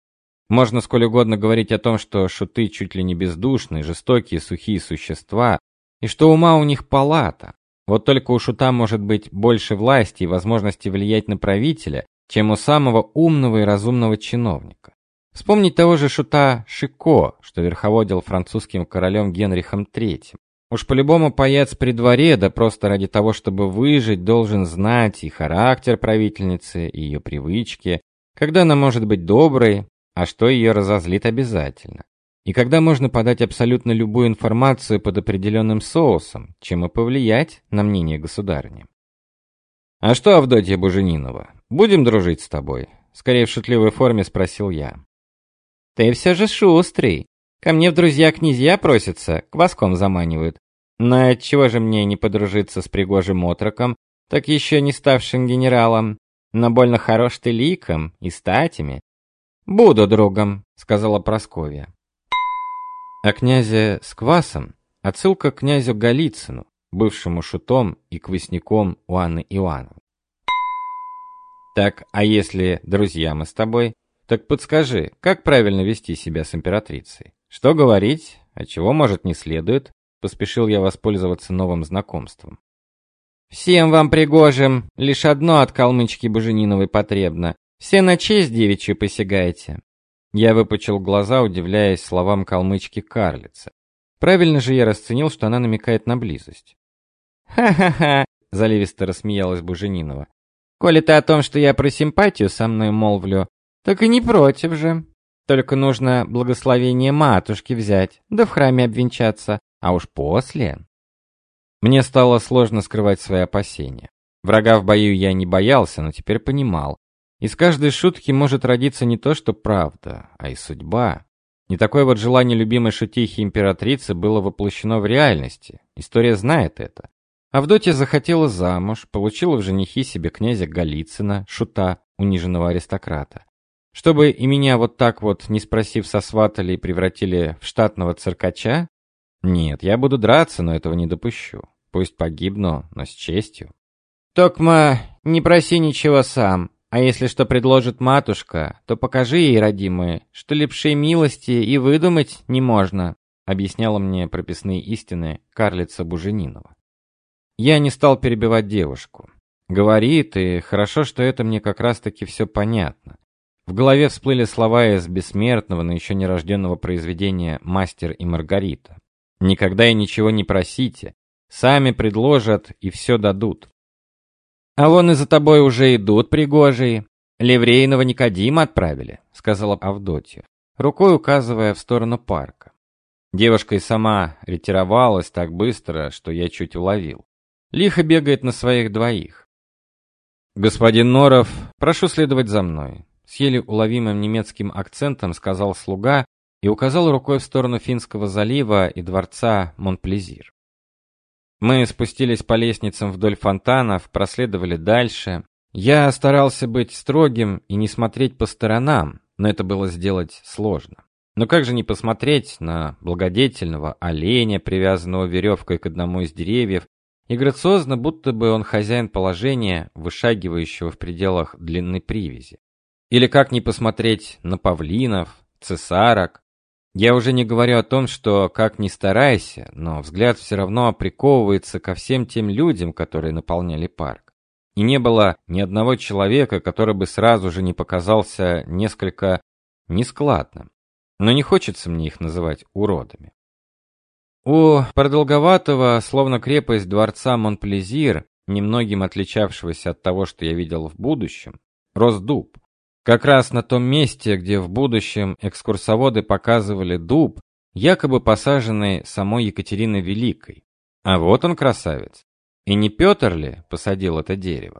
[SPEAKER 1] Можно сколь угодно говорить о том, что шуты чуть ли не бездушные, жестокие, сухие существа, и что ума у них палата. Вот только у шута может быть больше власти и возможности влиять на правителя, чем у самого умного и разумного чиновника. Вспомнить того же шута Шико, что верховодил французским королем Генрихом третьим. Уж по-любому паяц при дворе, да просто ради того, чтобы выжить, должен знать и характер правительницы, и ее привычки, когда она может быть доброй, а что ее разозлит обязательно. И когда можно подать абсолютно любую информацию под определенным соусом, чем и повлиять на мнение государыни. «А что, Авдотья Буженинова, будем дружить с тобой?» Скорее в шутливой форме спросил я. Ты все же шустрый. Ко мне в друзья князья просятся, кваском заманивают. Но отчего же мне не подружиться с пригожим отроком, так еще не ставшим генералом? Но больно хорош ты ликом и статями. Буду другом, сказала Прасковья. О князе с квасом отсылка к князю Голицыну, бывшему шутом и квасником у Анны Иоанновны. Так, а если друзья мы с тобой, так подскажи, как правильно вести себя с императрицей? Что говорить, а чего, может, не следует? Поспешил я воспользоваться новым знакомством. Всем вам, пригожим, лишь одно от калмычки Бужениновой потребно. Все на честь девичью посягаете. Я выпучил глаза, удивляясь словам калмычки-карлицы. Правильно же я расценил, что она намекает на близость. «Ха-ха-ха!» — заливисто рассмеялась Буженинова. «Коли ты о том, что я про симпатию со мной молвлю, так и не против же. Только нужно благословение матушки взять, да в храме обвенчаться, а уж после...» Мне стало сложно скрывать свои опасения. Врага в бою я не боялся, но теперь понимал. Из каждой шутки может родиться не то что правда, а и судьба. И такое вот желание любимой шутихи императрицы было воплощено в реальности. История знает это. Авдотья захотела замуж, получила в женихи себе князя Голицына, шута, униженного аристократа. Чтобы и меня вот так вот, не спросив, сосватали и превратили в штатного циркача? Нет, я буду драться, но этого не допущу. Пусть погибну, но с честью. Токма, не проси ничего сам. А если что предложит матушка, то покажи ей, родимые, что лепшей милости и выдумать не можно, объясняла мне прописные истины карлица Буженинова. Я не стал перебивать девушку. Говорит, и хорошо, что это мне как раз-таки все понятно. В голове всплыли слова из бессмертного, но еще не рожденного произведения «Мастер и Маргарита». «Никогда и ничего не просите, сами предложат и все дадут». «А вон и за тобой уже идут пригожие. Ливрейного Никодима отправили», — сказала Авдотья, рукой указывая в сторону парка. Девушка и сама ретировалась так быстро, что я чуть уловил. Лихо бегает на своих двоих. «Господин Норов, прошу следовать за мной», — с еле уловимым немецким акцентом сказал слуга и указал рукой в сторону Финского залива и дворца Монплезир. Мы спустились по лестницам вдоль фонтанов, проследовали дальше. Я старался быть строгим и не смотреть по сторонам, но это было сделать сложно. Но как же не посмотреть на благодетельного оленя, привязанного веревкой к одному из деревьев, и грациозно, будто бы он хозяин положения, вышагивающего в пределах длинной привязи. Или как не посмотреть на павлинов, цесарок. Я уже не говорю о том, что, как ни старайся, но взгляд все равно приковывается ко всем тем людям, которые наполняли парк. И не было ни одного человека, который бы сразу же не показался несколько нескладным. Но не хочется мне их называть уродами. У продолговатого, словно крепость дворца Монплезир, немногим отличавшегося от того, что я видел в будущем, рос дуб. Как раз на том месте, где в будущем экскурсоводы показывали дуб, якобы посаженный самой Екатериной Великой. А вот он, красавец. И не Петр ли посадил это дерево?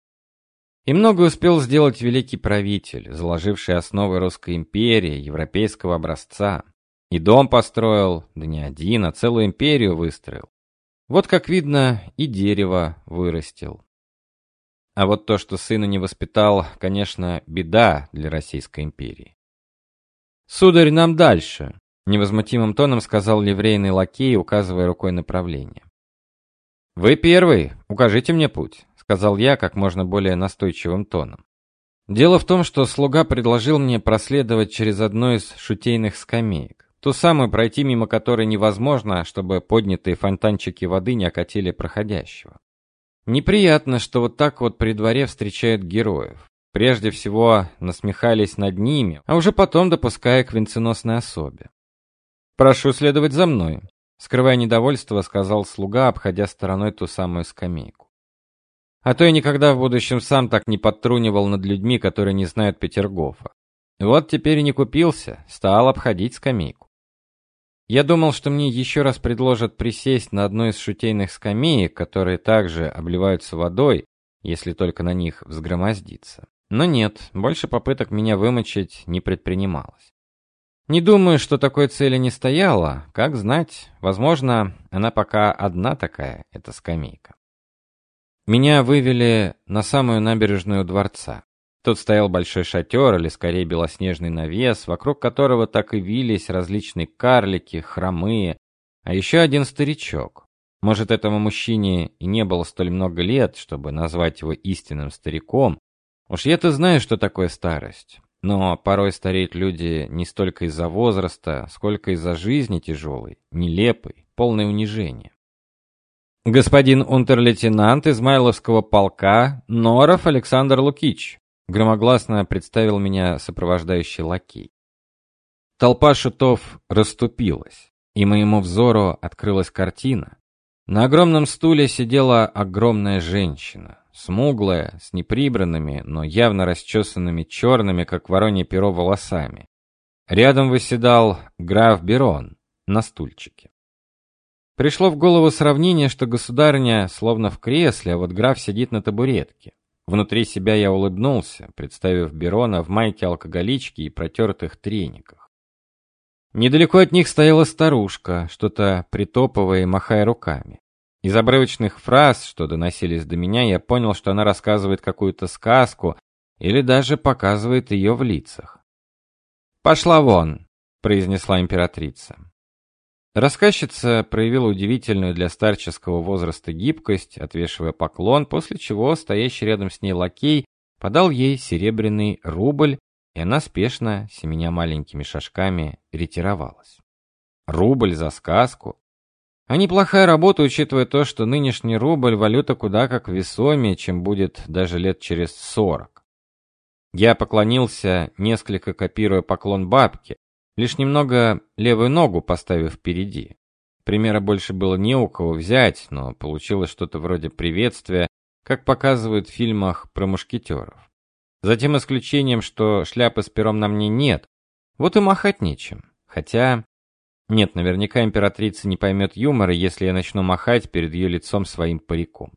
[SPEAKER 1] И много успел сделать великий правитель, заложивший основы Русской империи, европейского образца. И дом построил, да не один, а целую империю выстроил. Вот, как видно, и дерево вырастил. А вот то, что сына не воспитал, конечно, беда для Российской империи. «Сударь, нам дальше», — невозмутимым тоном сказал ливрейный лакей, указывая рукой направление. «Вы первый, укажите мне путь», — сказал я как можно более настойчивым тоном. Дело в том, что слуга предложил мне проследовать через одну из шутейных скамеек, ту самую, пройти мимо которой невозможно, чтобы поднятые фонтанчики воды не окатили проходящего. Неприятно, что вот так вот при дворе встречают героев. Прежде всего насмехались над ними, а уже потом допуская к венценосной особе. «Прошу следовать за мной», — скрывая недовольство, сказал слуга, обходя стороной ту самую скамейку. А то я никогда в будущем сам так не подтрунивал над людьми, которые не знают Петергофа. Вот теперь и не купился, стал обходить скамейку. Я думал, что мне еще раз предложат присесть на одной из шутейных скамеек, которые также обливаются водой, если только на них взгромоздиться. Но нет, больше попыток меня вымочить не предпринималось. Не думаю, что такой цели не стояло, как знать, возможно, она пока одна такая, эта скамейка. Меня вывели на самую набережную дворца. Тут стоял большой шатер, или скорее белоснежный навес, вокруг которого так и вились различные карлики, хромые, а еще один старичок. Может, этому мужчине и не было столь много лет, чтобы назвать его истинным стариком. Уж я-то знаю, что такое старость. Но порой стареют люди не столько из-за возраста, сколько из-за жизни тяжелой, нелепой, полной унижения. Господин унтер-лейтенант Измайловского полка Норов Александр Лукич, громогласно представил меня сопровождающий лакей. Толпа шутов расступилась, и моему взору открылась картина. На огромном стуле сидела огромная женщина, смуглая, с неприбранными, но явно расчесанными черными, как воронье перо, волосами. Рядом восседал граф Берон на стульчике. Пришло в голову сравнение, что государыня словно в кресле, а вот граф сидит на табуретке. Внутри себя я улыбнулся, представив Берона в майке-алкоголичке и протертых трениках. Недалеко от них стояла старушка, что-то притопывая и махая руками. Из обрывочных фраз, что доносились до меня, я понял, что она рассказывает какую-то сказку или даже показывает ее в лицах. «Пошла вон», — произнесла императрица. Рассказчица проявила удивительную для старческого возраста гибкость, отвешивая поклон, после чего стоящий рядом с ней лакей подал ей серебряный рубль, и она спешно, семеня маленькими шажками, ретировалась. Рубль за сказку. А неплохая работа, учитывая то, что нынешний рубль — валюта куда как весомее, чем будет даже лет через сорок. Я поклонился, несколько копируя поклон бабки, лишь немного левую ногу поставив впереди. Примера больше было не у кого взять, но получилось что-то вроде приветствия, как показывают в фильмах про мушкетеров. За тем исключением, что шляпы с пером на мне нет, вот и махать нечем. Хотя... Нет, наверняка императрица не поймет юмора, если я начну махать перед ее лицом своим париком.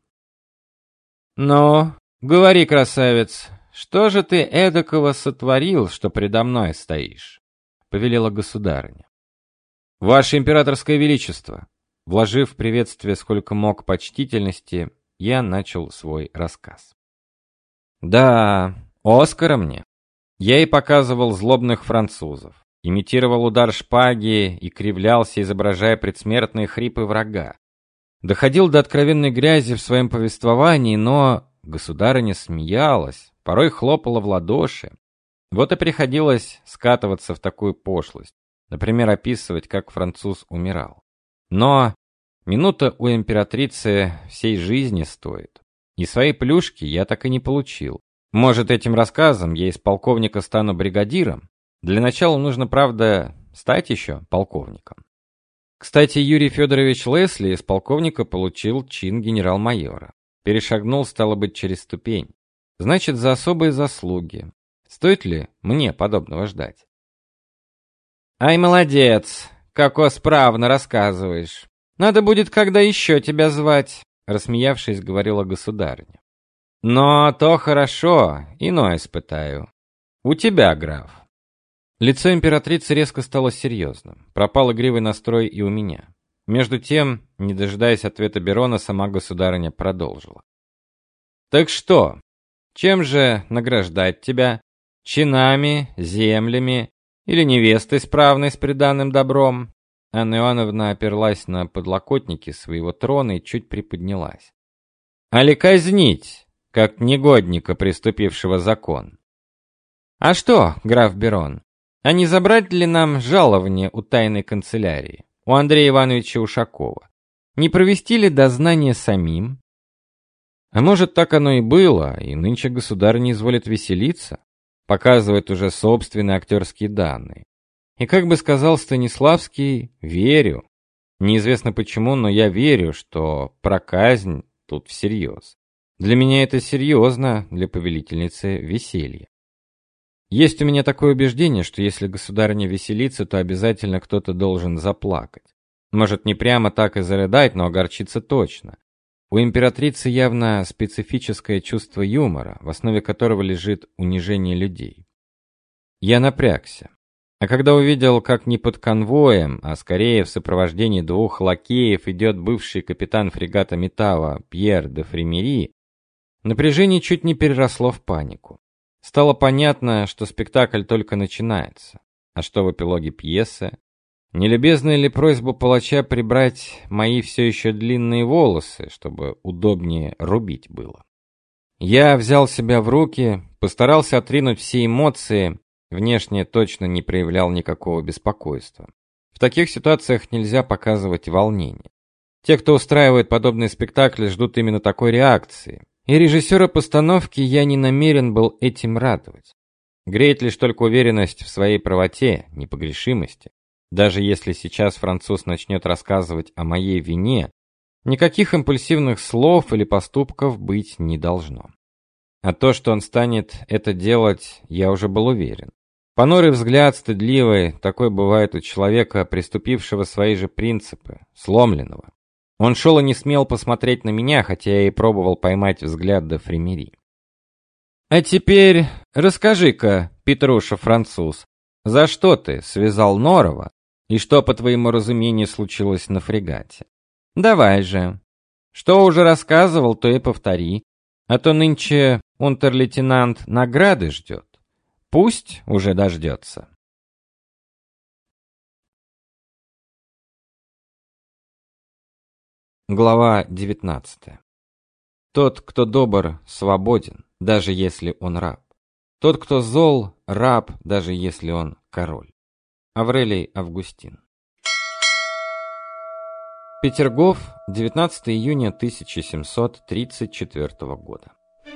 [SPEAKER 1] «Ну, говори, красавец, что же ты эдакого сотворил, что предо мной стоишь?» — повелела государыня. «Ваше императорское величество!» Вложив в приветствие сколько мог почтительности, я начал свой рассказ. «Да, Оскара мне. Я и показывал злобных французов. Имитировал удар шпаги и кривлялся, изображая предсмертные хрипы врага. Доходил до откровенной грязи в своем повествовании, но государыня смеялась, порой хлопала в ладоши. Вот и приходилось скатываться в такую пошлость, например, описывать, как француз умирал. Но минута у императрицы всей жизни стоит. И свои плюшки я так и не получил. Может, этим рассказом я из полковника стану бригадиром? Для начала нужно, правда, стать еще полковником. Кстати, Юрий Федорович Лесли из полковника получил чин генерал-майора. Перешагнул, стало быть, через ступень. Значит, за особые заслуги. Стоит ли мне подобного ждать? «Ай, молодец! Како справно рассказываешь! Надо будет когда еще тебя звать!» Рассмеявшись, говорила государыня. «Но то хорошо, иное испытаю. У тебя, граф». Лицо императрицы резко стало серьезным. Пропал игривый настрой и у меня. Между тем, не дожидаясь ответа Берона, сама государыня продолжила. «Так что? Чем же награждать тебя? Чинами, землями или невестой справной с приданым добром?» Анна Иоанновна оперлась на подлокотники своего трона и чуть приподнялась. «Али казнить, как негодника, приступившего закон?» «А что, граф Берон? А не забрать ли нам жалование у тайной канцелярии, у Андрея Ивановича Ушакова? Не провести ли дознание самим?» А может, так оно и было, и нынче государь не изволит веселиться, показывает уже собственные актерские данные. И как бы сказал Станиславский, верю. Неизвестно почему, но я верю, что проказнь тут всерьез. Для меня это серьезно, для повелительницы веселье. Есть у меня такое убеждение, что если государыня веселится, то обязательно кто-то должен заплакать. Может, не прямо так и зарыдать, но огорчиться точно. У императрицы явно специфическое чувство юмора, в основе которого лежит унижение людей. Я напрягся. А когда увидел, как не под конвоем, а скорее в сопровождении двух лакеев идет бывший капитан фрегата Метава Пьер де Фремери, напряжение чуть не переросло в панику. Стало понятно, что спектакль только начинается. А что в эпилоге пьесы? Нелюбезная ли просьба палача прибрать мои все еще длинные волосы, чтобы удобнее рубить было? Я взял себя в руки, постарался отринуть все эмоции, внешне точно не проявлял никакого беспокойства. В таких ситуациях нельзя показывать волнение. Те, кто устраивает подобные спектакли, ждут именно такой реакции. И режиссера постановки я не намерен был этим радовать. Греет лишь только уверенность в своей правоте, непогрешимости. Даже если сейчас француз начнет рассказывать о моей вине, никаких импульсивных слов или поступков быть не должно. А то, что он станет это делать, я уже был уверен. Понурый взгляд, стыдливый, такой бывает у человека, приступившего свои же принципы, сломленного. Он шел и не смел посмотреть на меня, хотя я и пробовал поймать взгляд де Фремери. «А теперь расскажи-ка, Петруша-француз, за что ты связал Норова и что, по твоему разумению, случилось на фрегате? Давай же. Что уже рассказывал, то и повтори, а то нынче унтер-лейтенант награды ждет. Пусть уже дождется». Глава девятнадцатая. Тот, кто добр, свободен, даже если он раб. Тот, кто зол, раб, даже если он король. Аврелий Августин. Петергоф, девятнадцатое июня тысяча семьсот тридцать четвёртого года.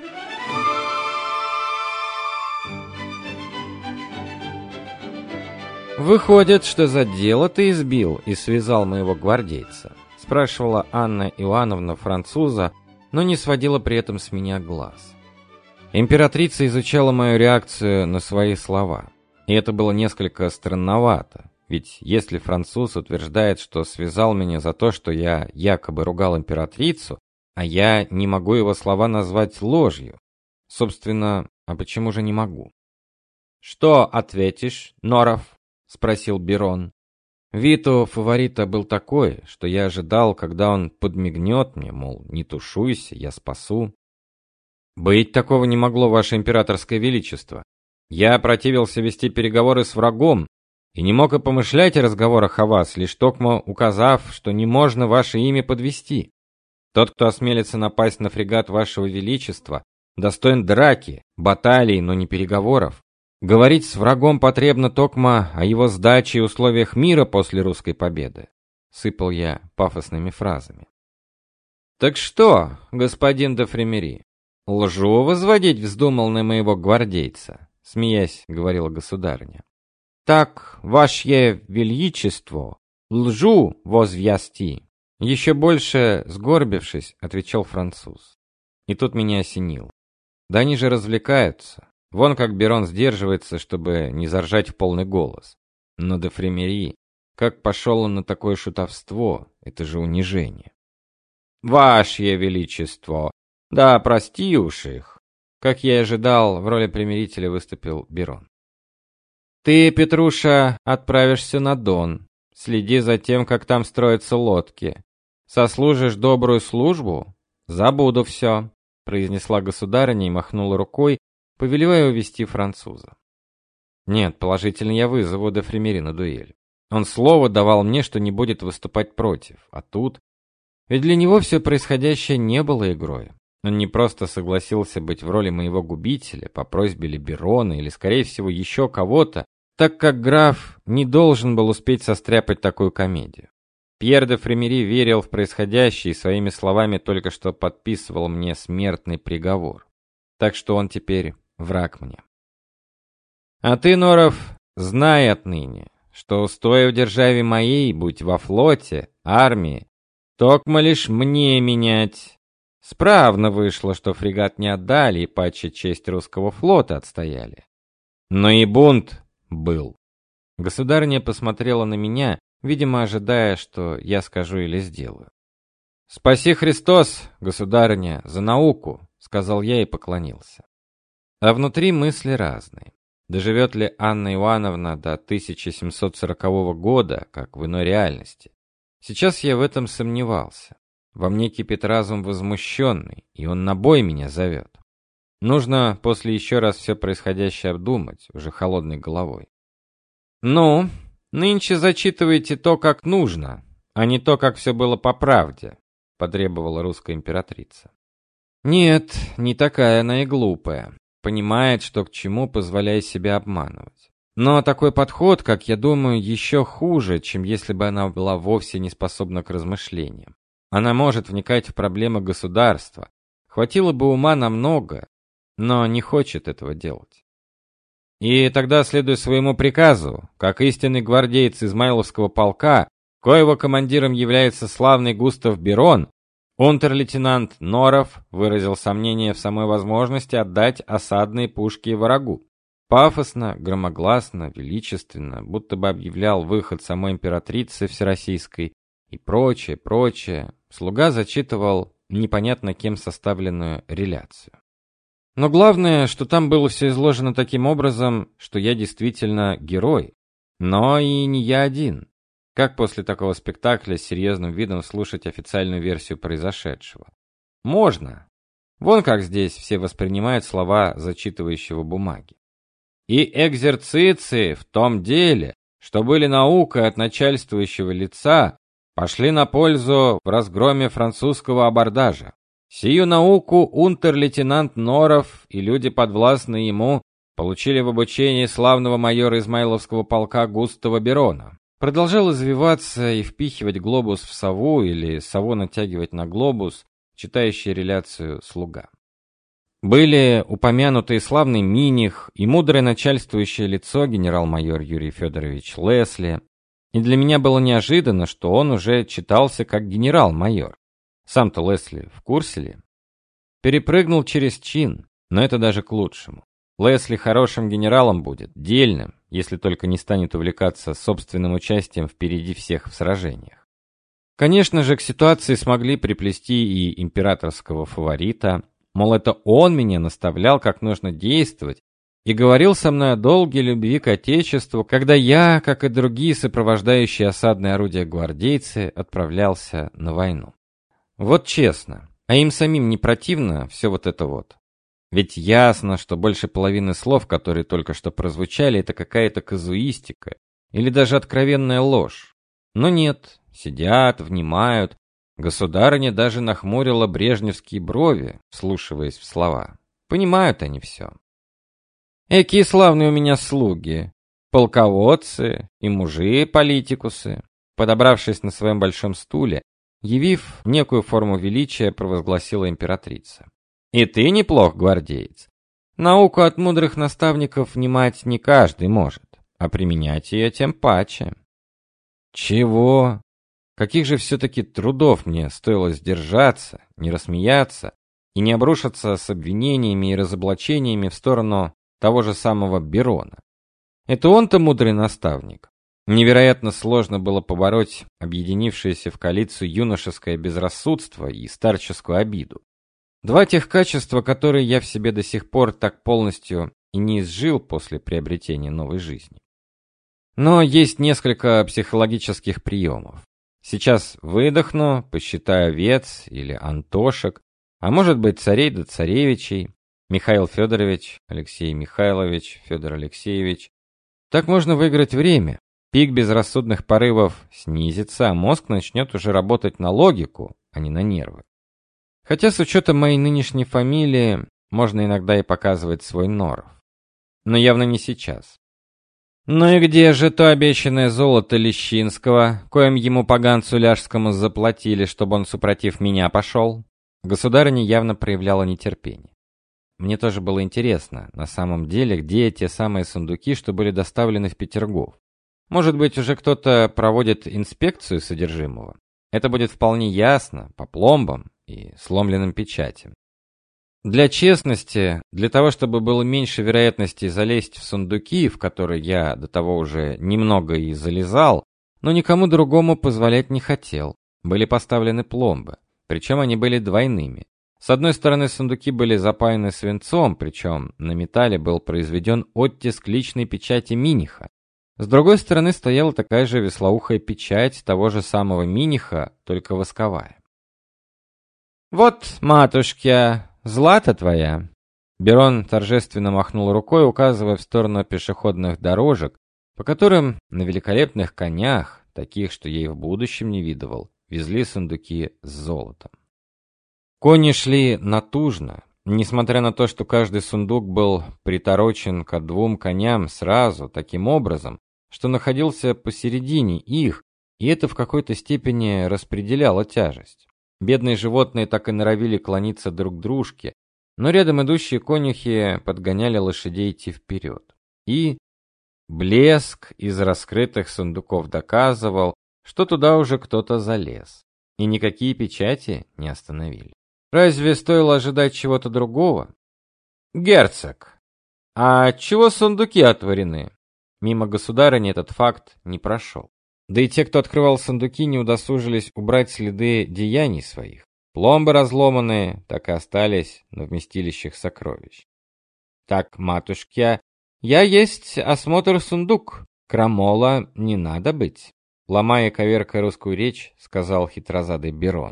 [SPEAKER 1] «Выходит, что за дело ты избил и связал моего гвардейца?» — спрашивала Анна Иоанновна француза, но не сводила при этом с меня глаз. Императрица изучала мою реакцию на свои слова, и это было несколько странновато, ведь если француз утверждает, что связал меня за то, что я якобы ругал императрицу, а я не могу его слова назвать ложью, собственно, а почему же не могу? «Что ответишь, Норов?» — спросил Берон. Вид у фаворита был такой, что я ожидал, когда он подмигнет мне, мол, не тушуйся, я спасу. Быть такого не могло, ваше императорское величество. Я противился вести переговоры с врагом и не мог и помышлять о разговорах о вас, лишь токмо указав, что не можно ваше имя подвести. Тот, кто осмелится напасть на фрегат вашего величества, достоин драки, баталий, но не переговоров. Говорить с врагом потребно токмо о его сдаче и условиях мира после русской победы. Сыпал я пафосными фразами. Так что, господин де Фремери, лжу возводить вздумал на моего гвардейца? Смеясь, говорила государыня. Так, ваше величество, лжу возвести. Еще больше сгорбившись, отвечал француз. И тут меня осенило. Да они же развлекаются. Вон как Берон сдерживается, чтобы не заржать в полный голос. Но де Фремери, как пошел он на такое шутовство, это же унижение. Ваше величество, да прости уж их. Как я и ожидал, в роли примирителя выступил Берон. Ты, Петруша, отправишься на Дон. Следи за тем, как там строятся лодки. Сослужишь добрую службу? Забуду все, произнесла государыня и махнула рукой, повелевая увести француза. Нет, положительно я вызову де Фремери на дуэль. Он слово давал мне, что не будет выступать против, а тут... Ведь для него все происходящее не было игрой. Он не просто согласился быть в роли моего губителя по просьбе Берона или, скорее всего, еще кого-то, так как граф не должен был успеть состряпать такую комедию. Пьер де Фремери верил в происходящее и своими словами только что подписывал мне смертный приговор. Так что он теперь враг мне. А ты, Норов, знай отныне, что устоя в державе моей, будь во флоте, армии, токмо лишь мне менять. Справно вышло, что фрегат не отдали и паче честь русского флота отстояли. Но и бунт был. Государыня посмотрела на меня, видимо, ожидая, что я скажу или сделаю. «Спаси Христос, государыня, за науку», — сказал я и поклонился. А внутри мысли разные. Доживет ли Анна Иоанновна до тысяча семьсот сорокового года, как в иной реальности? Сейчас я в этом сомневался. Во мне кипит разум возмущенный, и он на бой меня зовет. Нужно после еще раз все происходящее обдумать, уже холодной головой. «Ну, нынче зачитывайте то, как нужно, а не то, как все было по правде», — потребовала русская императрица. Нет, не такая она и глупая. Понимает, что к чему, позволяя себя обманывать. Но такой подход, как я думаю, еще хуже, чем если бы она была вовсе не способна к размышлениям. Она может вникать в проблемы государства. Хватило бы ума на многое, но не хочет этого делать. И тогда, следуя своему приказу, как истинный гвардеец Измайловского полка, коего командиром является славный Густав Берон, унтер-лейтенант Норов выразил сомнение в самой возможности отдать осадные пушки врагу. Пафосно, громогласно, величественно, будто бы объявлял выход самой императрицы всероссийской и прочее, прочее. Слуга зачитывал непонятно кем составленную реляцию. Но главное, что там было все изложено таким образом, что я действительно герой. Но и не я один. Как после такого спектакля с серьезным видом слушать официальную версию произошедшего? Можно. Вон как здесь все воспринимают слова зачитывающего бумаги. И экзерциции в том деле, что были наукой от начальствующего лица, пошли на пользу в разгроме французского абордажа. Сию науку унтер-лейтенант Норов и люди, подвластные ему, получили в обучении славного майора Измайловского полка Густава Берона. Продолжал извиваться и впихивать глобус в сову или сову натягивать на глобус, читающий реляцию слуга. Были упомянуты и славный Миних, и мудрое начальствующее лицо генерал-майор Юрий Федорович Лесли. И для меня было неожиданно, что он уже читался как генерал-майор. Сам-то Лесли в курсе ли? Перепрыгнул через чин, но это даже к лучшему. Лесли хорошим генералом будет, дельным, если только не станет увлекаться собственным участием впереди всех в сражениях. Конечно же, к ситуации смогли приплести и императорского фаворита, мол, это он меня наставлял, как нужно действовать, и говорил со мной о долге любви к Отечеству, когда я, как и другие сопровождающие осадные орудия гвардейцы, отправлялся на войну. Вот честно, а им самим не противно все вот это вот? Ведь ясно, что больше половины слов, которые только что прозвучали, это какая-то казуистика или даже откровенная ложь. Но нет, сидят, внимают. Государыня даже нахмурила брежневские брови, вслушиваясь в слова. Понимают они все. Экие славные у меня слуги, полководцы и мужи-политикусы. Подобравшись на своем большом стуле, явив некую форму величия, провозгласила императрица. И ты неплох, гвардеец. Науку от мудрых наставников внимать не каждый может, а применять ее тем паче. Чего? Каких же все-таки трудов мне стоило сдержаться, не рассмеяться и не обрушиться с обвинениями и разоблачениями в сторону того же самого Берона. Это он-то мудрый наставник. Невероятно сложно было побороть объединившееся в коалицию юношеское безрассудство и старческую обиду. Два тех качества, которые я в себе до сих пор так полностью и не изжил после приобретения новой жизни. Но есть несколько психологических приемов. Сейчас выдохну, посчитаю овец или антошек, а может быть царей да царевичей, Михаил Федорович, Алексей Михайлович, Федор Алексеевич. Так можно выиграть время. Пик безрассудных порывов снизится, а мозг начнет уже работать на логику, а не на нервы. Хотя с учетом моей нынешней фамилии можно иногда и показывать свой Норов. Но явно не сейчас. Ну и где же то обещанное золото Лещинского, коим ему поганцу ляжскому заплатили, чтобы он супротив меня пошел? Государыня явно проявляла нетерпение. Мне тоже было интересно, на самом деле, где те самые сундуки, что были доставлены в Петергоф. Может быть, уже кто-то проводит инспекцию содержимого? Это будет вполне ясно, по пломбам и сломленным печатям. Для честности, для того, чтобы было меньше вероятности залезть в сундуки, в которые я до того уже немного и залезал, но никому другому позволять не хотел. Были поставлены пломбы, причем они были двойными. С одной стороны, сундуки были запаяны свинцом, причем на металле был произведен оттиск личной печати Миниха. С другой стороны стояла такая же веслоухая печать того же самого Миниха, только восковая. «Вот, матушка, злата твоя!» Берон торжественно махнул рукой, указывая в сторону пешеходных дорожек, по которым на великолепных конях, таких, что я и в будущем не видывал, везли сундуки с золотом. Кони шли натужно, несмотря на то, что каждый сундук был приторочен к двум коням сразу, таким образом, что находился посередине их, и это в какой-то степени распределяло тяжесть. Бедные животные так и норовили клониться друг к дружке, но рядом идущие конюхи подгоняли лошадей идти вперед. И блеск из раскрытых сундуков доказывал, что туда уже кто-то залез, и никакие печати не остановили. Разве стоило ожидать чего-то другого? Герцог, а чего сундуки отворены? Мимо государыни этот факт не прошел. Да и те, кто открывал сундуки, не удосужились убрать следы деяний своих. Пломбы разломанные так и остались на вместилищах сокровищ. Так, матушка, я есть осмотр сундук. Крамола не надо быть. Ломая и коверкая русскую речь, сказал хитрозадый Берон.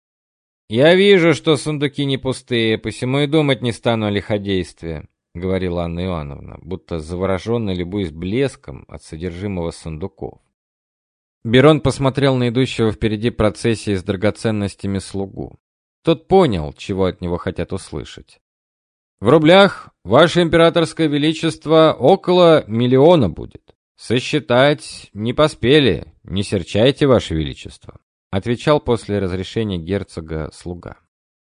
[SPEAKER 1] «Я вижу, что сундуки не пустые, посему и думать не стану о лиходействе», — говорила Анна Иоанновна, будто завороженно любуясь блеском от содержимого сундуков. Берон посмотрел на идущего впереди процессии с драгоценностями слугу. Тот понял, чего от него хотят услышать. «В рублях, ваше императорское величество, около миллиона будет. Сосчитать не поспели, не серчайте, ваше величество», отвечал после разрешения герцога слуга.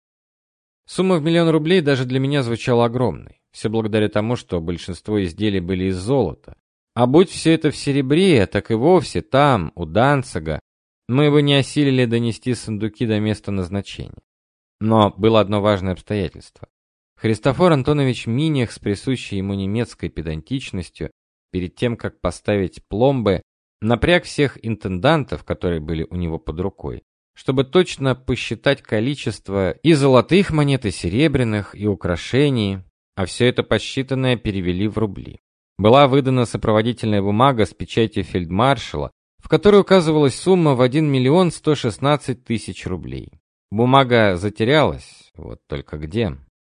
[SPEAKER 1] Сумма в миллион рублей даже для меня звучала огромной. Все благодаря тому, что большинство изделий были из золота. А будь все это в серебре, так и вовсе там, у Данцига, мы бы не осилили донести сундуки до места назначения. Но было одно важное обстоятельство. Христофор Антонович Миних с присущей ему немецкой педантичностью, перед тем, как поставить пломбы, напряг всех интендантов, которые были у него под рукой, чтобы точно посчитать количество и золотых монет, и серебряных, и украшений, а все это посчитанное перевели в рубли. Была выдана сопроводительная бумага с печатью фельдмаршала, в которой указывалась сумма в один миллион сто шестнадцать тысяч рублей. Бумага затерялась, вот только где.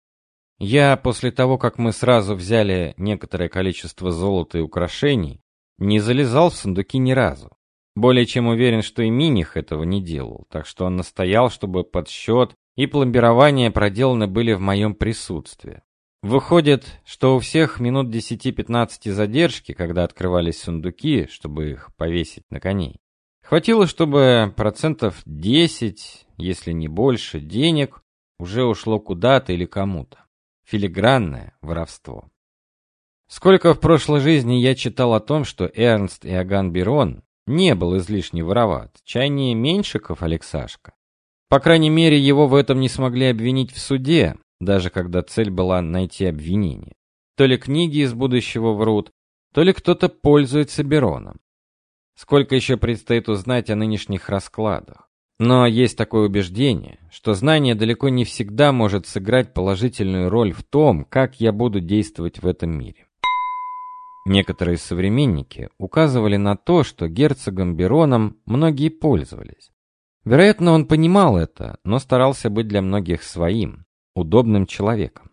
[SPEAKER 1] Я, после того, как мы сразу взяли некоторое количество золота и украшений, не залезал в сундуки ни разу. Более чем уверен, что и Миних этого не делал, так что он настоял, чтобы подсчет и пломбирование проделаны были в моем присутствии. Выходит, что у всех минут десяти-пятнадцати задержки, когда открывались сундуки, чтобы их повесить на коней. Хватило, чтобы процентов десять, если не больше, денег уже ушло куда-то или кому-то. Филигранное воровство. Сколько в прошлой жизни я читал о том, что Эрнст Иоганн Берон не был излишне вороват, чай не Меньшиков Алексашка. По крайней мере, его в этом не смогли обвинить в суде, даже когда цель была найти обвинение. То ли книги из будущего врут, то ли кто-то пользуется Бероном. Сколько еще предстоит узнать о нынешних раскладах. Но есть такое убеждение, что знание далеко не всегда может сыграть положительную роль в том, как я буду действовать в этом мире. Некоторые современники указывали на то, что герцогом Бероном многие пользовались. Вероятно, он понимал это, но старался быть для многих своим, удобным человеком.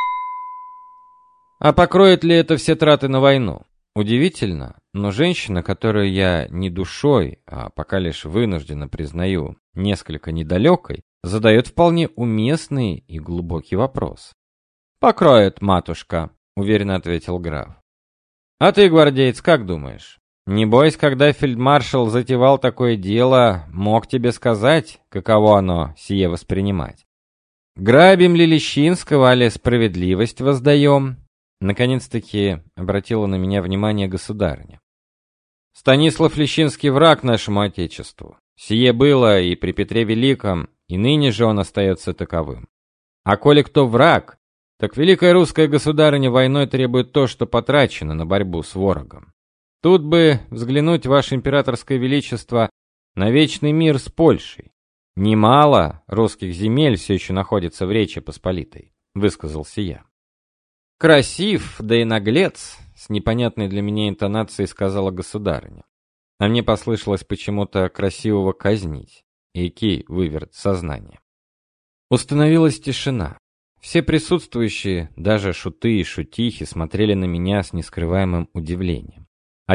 [SPEAKER 1] А покроет ли это все траты на войну? Удивительно, но женщина, которую я не душой, а пока лишь вынужденно признаю, несколько недалекой, задает вполне уместный и глубокий вопрос. «Покроет, матушка», — уверенно ответил граф. «А ты, гвардеец, как думаешь? Небось, когда фельдмаршал затевал такое дело, мог тебе сказать, каково оно сие воспринимать? Грабим ли Лещинского, али справедливость воздаем?» Наконец-таки обратила на меня внимание государыня. «Станислав Лещинский враг нашему отечеству. Сие было и при Петре Великом, и ныне же он остается таковым. А коли кто враг, так великая русская государыня войной требует то, что потрачено на борьбу с ворогом. Тут бы взглянуть, ваше императорское величество, на вечный мир с Польшей. Немало русских земель все еще находится в Речи Посполитой, высказался я. Красив, да и наглец, с непонятной для меня интонацией сказала государыня. А мне послышалось почему-то красивого казнить. Экий выверт сознания. Установилась тишина. Все присутствующие, даже шуты и шутихи, смотрели на меня с нескрываемым удивлением.